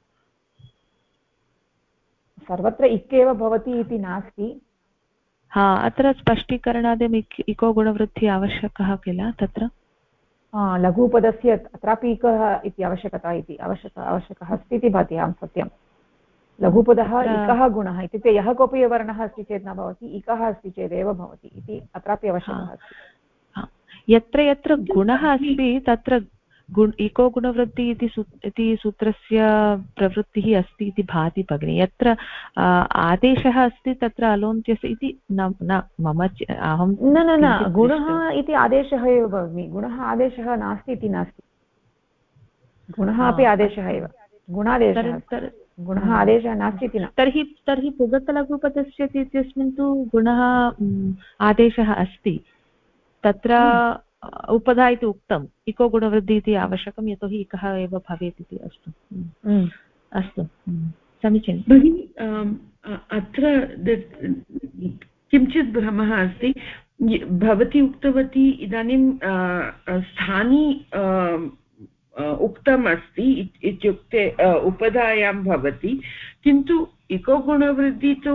Speaker 1: सर्वत्र इक् एव भवति इति नास्ति।
Speaker 8: अत्र स्पष्टीकरणादिम् इको गुणवृद्धिः आवश्यकः किल तत्र?
Speaker 1: लघुपदस्य अत्रापि इकः इति आवश्यकता इति आवश्यकः अस्ति इति भाति। आं, सत्यं। लघुपदः इकः गुणः इत्युक्ते यः कोऽपि वर्णः अस्ति चेत् न भवति, इकः अस्ति चेदेव भवति इति अत्रापि आवश्यकः अस्ति।
Speaker 8: यत्र यत्र गुणः अस्ति तत्र इको गुणवृत्ति इति सूत्रस्य प्रवृत्तिः अस्ति इति भाति भगिनि। यत्र आदेशः अस्ति तत्र अलोन्त्यस्य इति न मम अहं
Speaker 1: न गुणः इति आदेशः एव भगिनि। गुणः आदेशः नास्ति इति नास्ति, गुणः अपि आदेशः एव, गुणादेशः। गुणः आदेशः नास्ति इति न।
Speaker 8: तर्हि पुगतलघुपदस्य इत्यस्मिन् तु गुणः आदेशः अस्ति, तत्र उपधा इति उक्तम्, इको गुणवृद्धि इति आवश्यकं, यतोहि इकः एव भवेत् इति। अस्तु अस्तु समीचीनं
Speaker 12: भगिनि। अत्र किञ्चित् भ्रमः अस्ति। भवती उक्तवती इदानीं स्थानी उक्तम् अस्ति इत्युक्ते उपधायां भवति, किन्तु इको गुणवृद्धि तु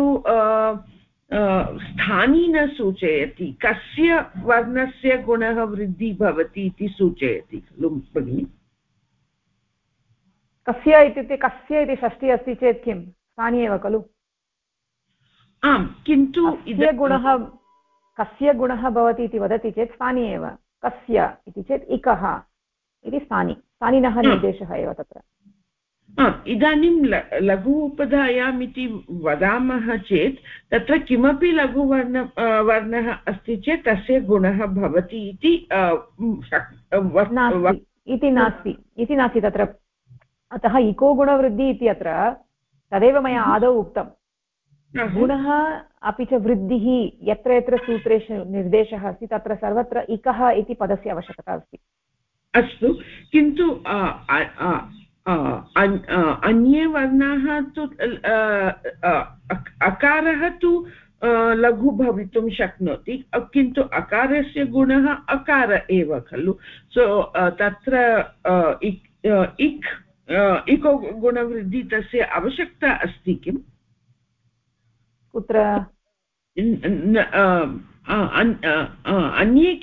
Speaker 12: स्थानी न सूचयति। कस्य वर्णस्य गुणः वृद्धि भवति इति सूचयति खलु भगिनि?
Speaker 1: कस्य इत्युक्ते कस्य इति षष्ठी अस्ति चेत् किं स्थानी एव खलु?
Speaker 12: आम्, किन्तु
Speaker 1: कस्य गुणः भवति इति वदति चेत् स्थानी एव। कस्य इति चेत् इकः इति स्थानिनः निर्देशः एव तत्र।
Speaker 12: इदानीं लघु उपधायाम् इति वदामः चेत् तत्र किमपि वर्णः अस्ति चेत् तस्य गुणः भवति
Speaker 1: इति नास्ति तत्र। अतः इको गुणवृद्धि इति अत्र तदेव मया आदौ उक्तं। गुणः अपि च वृद्धिः यत्र यत्र सूत्रेषु निर्देशः अस्ति तत्र सर्वत्र इकः इति पदस्य आवश्यकता अस्ति।
Speaker 12: अस्तु, किन्तु अन्ये वर्णाः तु अकारः तु लघु भवितुं शक्नोति, किन्तु अकारस्य गुणः अकार एव खलु। सो तत्र इको गुणवृद्धि तस्य आवश्यकता अस्ति किम्?
Speaker 1: कुत्र?
Speaker 12: अन्ये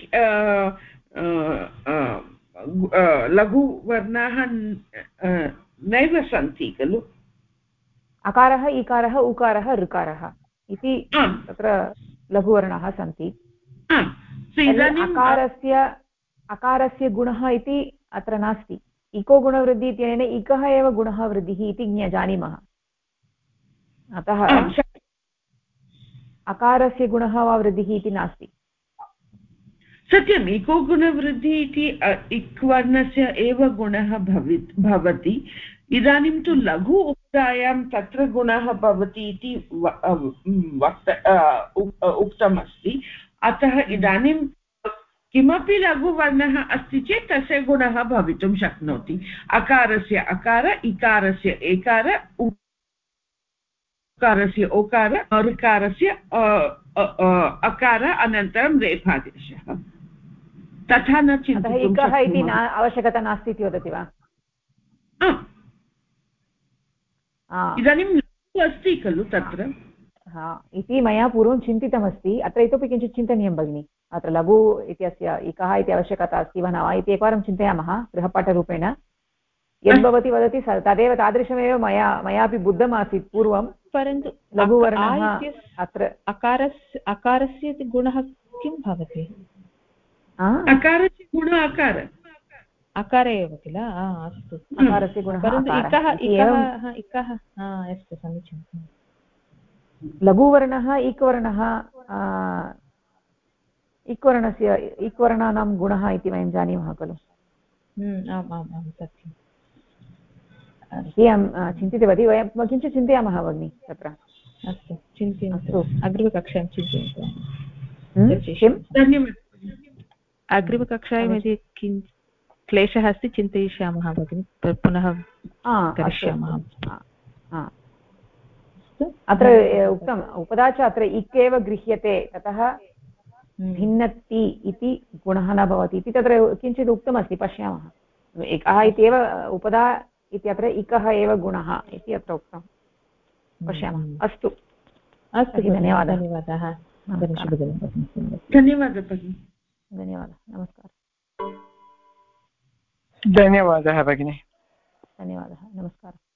Speaker 12: लघुवर्णाः नैव सन्ति खलु।
Speaker 1: अकारः इकारः उकारः ऋकारः इति तत्र लघुवर्णाः सन्ति। अकारस्य गुणः इति अत्र नास्ति। इको गुणवृद्धि इत्यनेन इकः एव गुणः वृद्धिः इति जानीमः। अतः अकारस्य गुणः वा वृद्धिः इति नास्ति।
Speaker 12: सत्यम्, इको गुणवृद्धि इति इक् वर्णस्य एव गुणः भवति। इदानीं तु लघु उपधायां तत्र गुणः भवति इति उक्तमस्ति। अतः इदानीं किमपि लघुवर्णः अस्ति चेत् तस्य गुणः भवितुं शक्नोति। अकारस्य अकार, इकारस्य एकार, उकारस्य ओकार, ऋकारस्य अकार, अनन्तरं रेफादेशः। तथा न चिन्तयितुं
Speaker 1: इकः इति आवश्यकता नास्ति इति वदति वा?
Speaker 12: इदानीं लघु अस्ति खलु तत्र।
Speaker 1: इति मया पूर्वं चिन्तितमस्ति। अत्र इतोपि किञ्चित् चिन्तनीयं भगिनि। अत्र लघु इत्यस्य इकः इति आवश्यकता अस्ति वा न वा इति एकवारं चिन्तयामः गृहपाठरूपेण। यद्भवती वदति तदेव तादृशमेव मयापि बुद्धमासीत् पूर्वं, परन्तु लघुवर्णः अत्र
Speaker 8: अकारस्य गुणः किं भवति?
Speaker 12: अकारस्य गुणः अकार
Speaker 8: एव किल? अस्तु,
Speaker 1: अकारस्य गुणः
Speaker 8: परन्तु इकः अस्तु समीचीनं।
Speaker 1: लघुवर्णः इक्वर्णः इक्वर्णानां गुणः इति वयं जानीमः खलु।
Speaker 8: आम् आम् आम् सत्यम्।
Speaker 1: अहं चिन्तितवती। वयं किञ्चित् चिन्तयामः भगिनि तत्र।
Speaker 8: अस्तु चिन्तयन्तु, अग्रिमकक्षायां चिन्तयन्तु।
Speaker 12: धन्यवादः।
Speaker 8: अग्रिमकक्षायां यदि क्लेशः अस्ति चिन्तयिष्यामः भगिनि, पुनः करिष्यामः।
Speaker 1: अत्र उक्तम् उपधा च अत्र इक् एव गृह्यते, ततः भिन्नति इति गुणः न भवति इति तत्र किञ्चित् उक्तमस्ति। पश्यामः। एकः इत्येव उपधा इत्यत्र इकः एव गुणः इति अत्र उक्तं। पश्यामः। अस्तु
Speaker 8: अस्तु,
Speaker 1: धन्यवादः।
Speaker 12: धन्यवादः भगिनि।
Speaker 1: धन्यवादः। नमस्कारः।
Speaker 6: धन्यवादः भगिनि।
Speaker 1: धन्यवादः। नमस्कारः।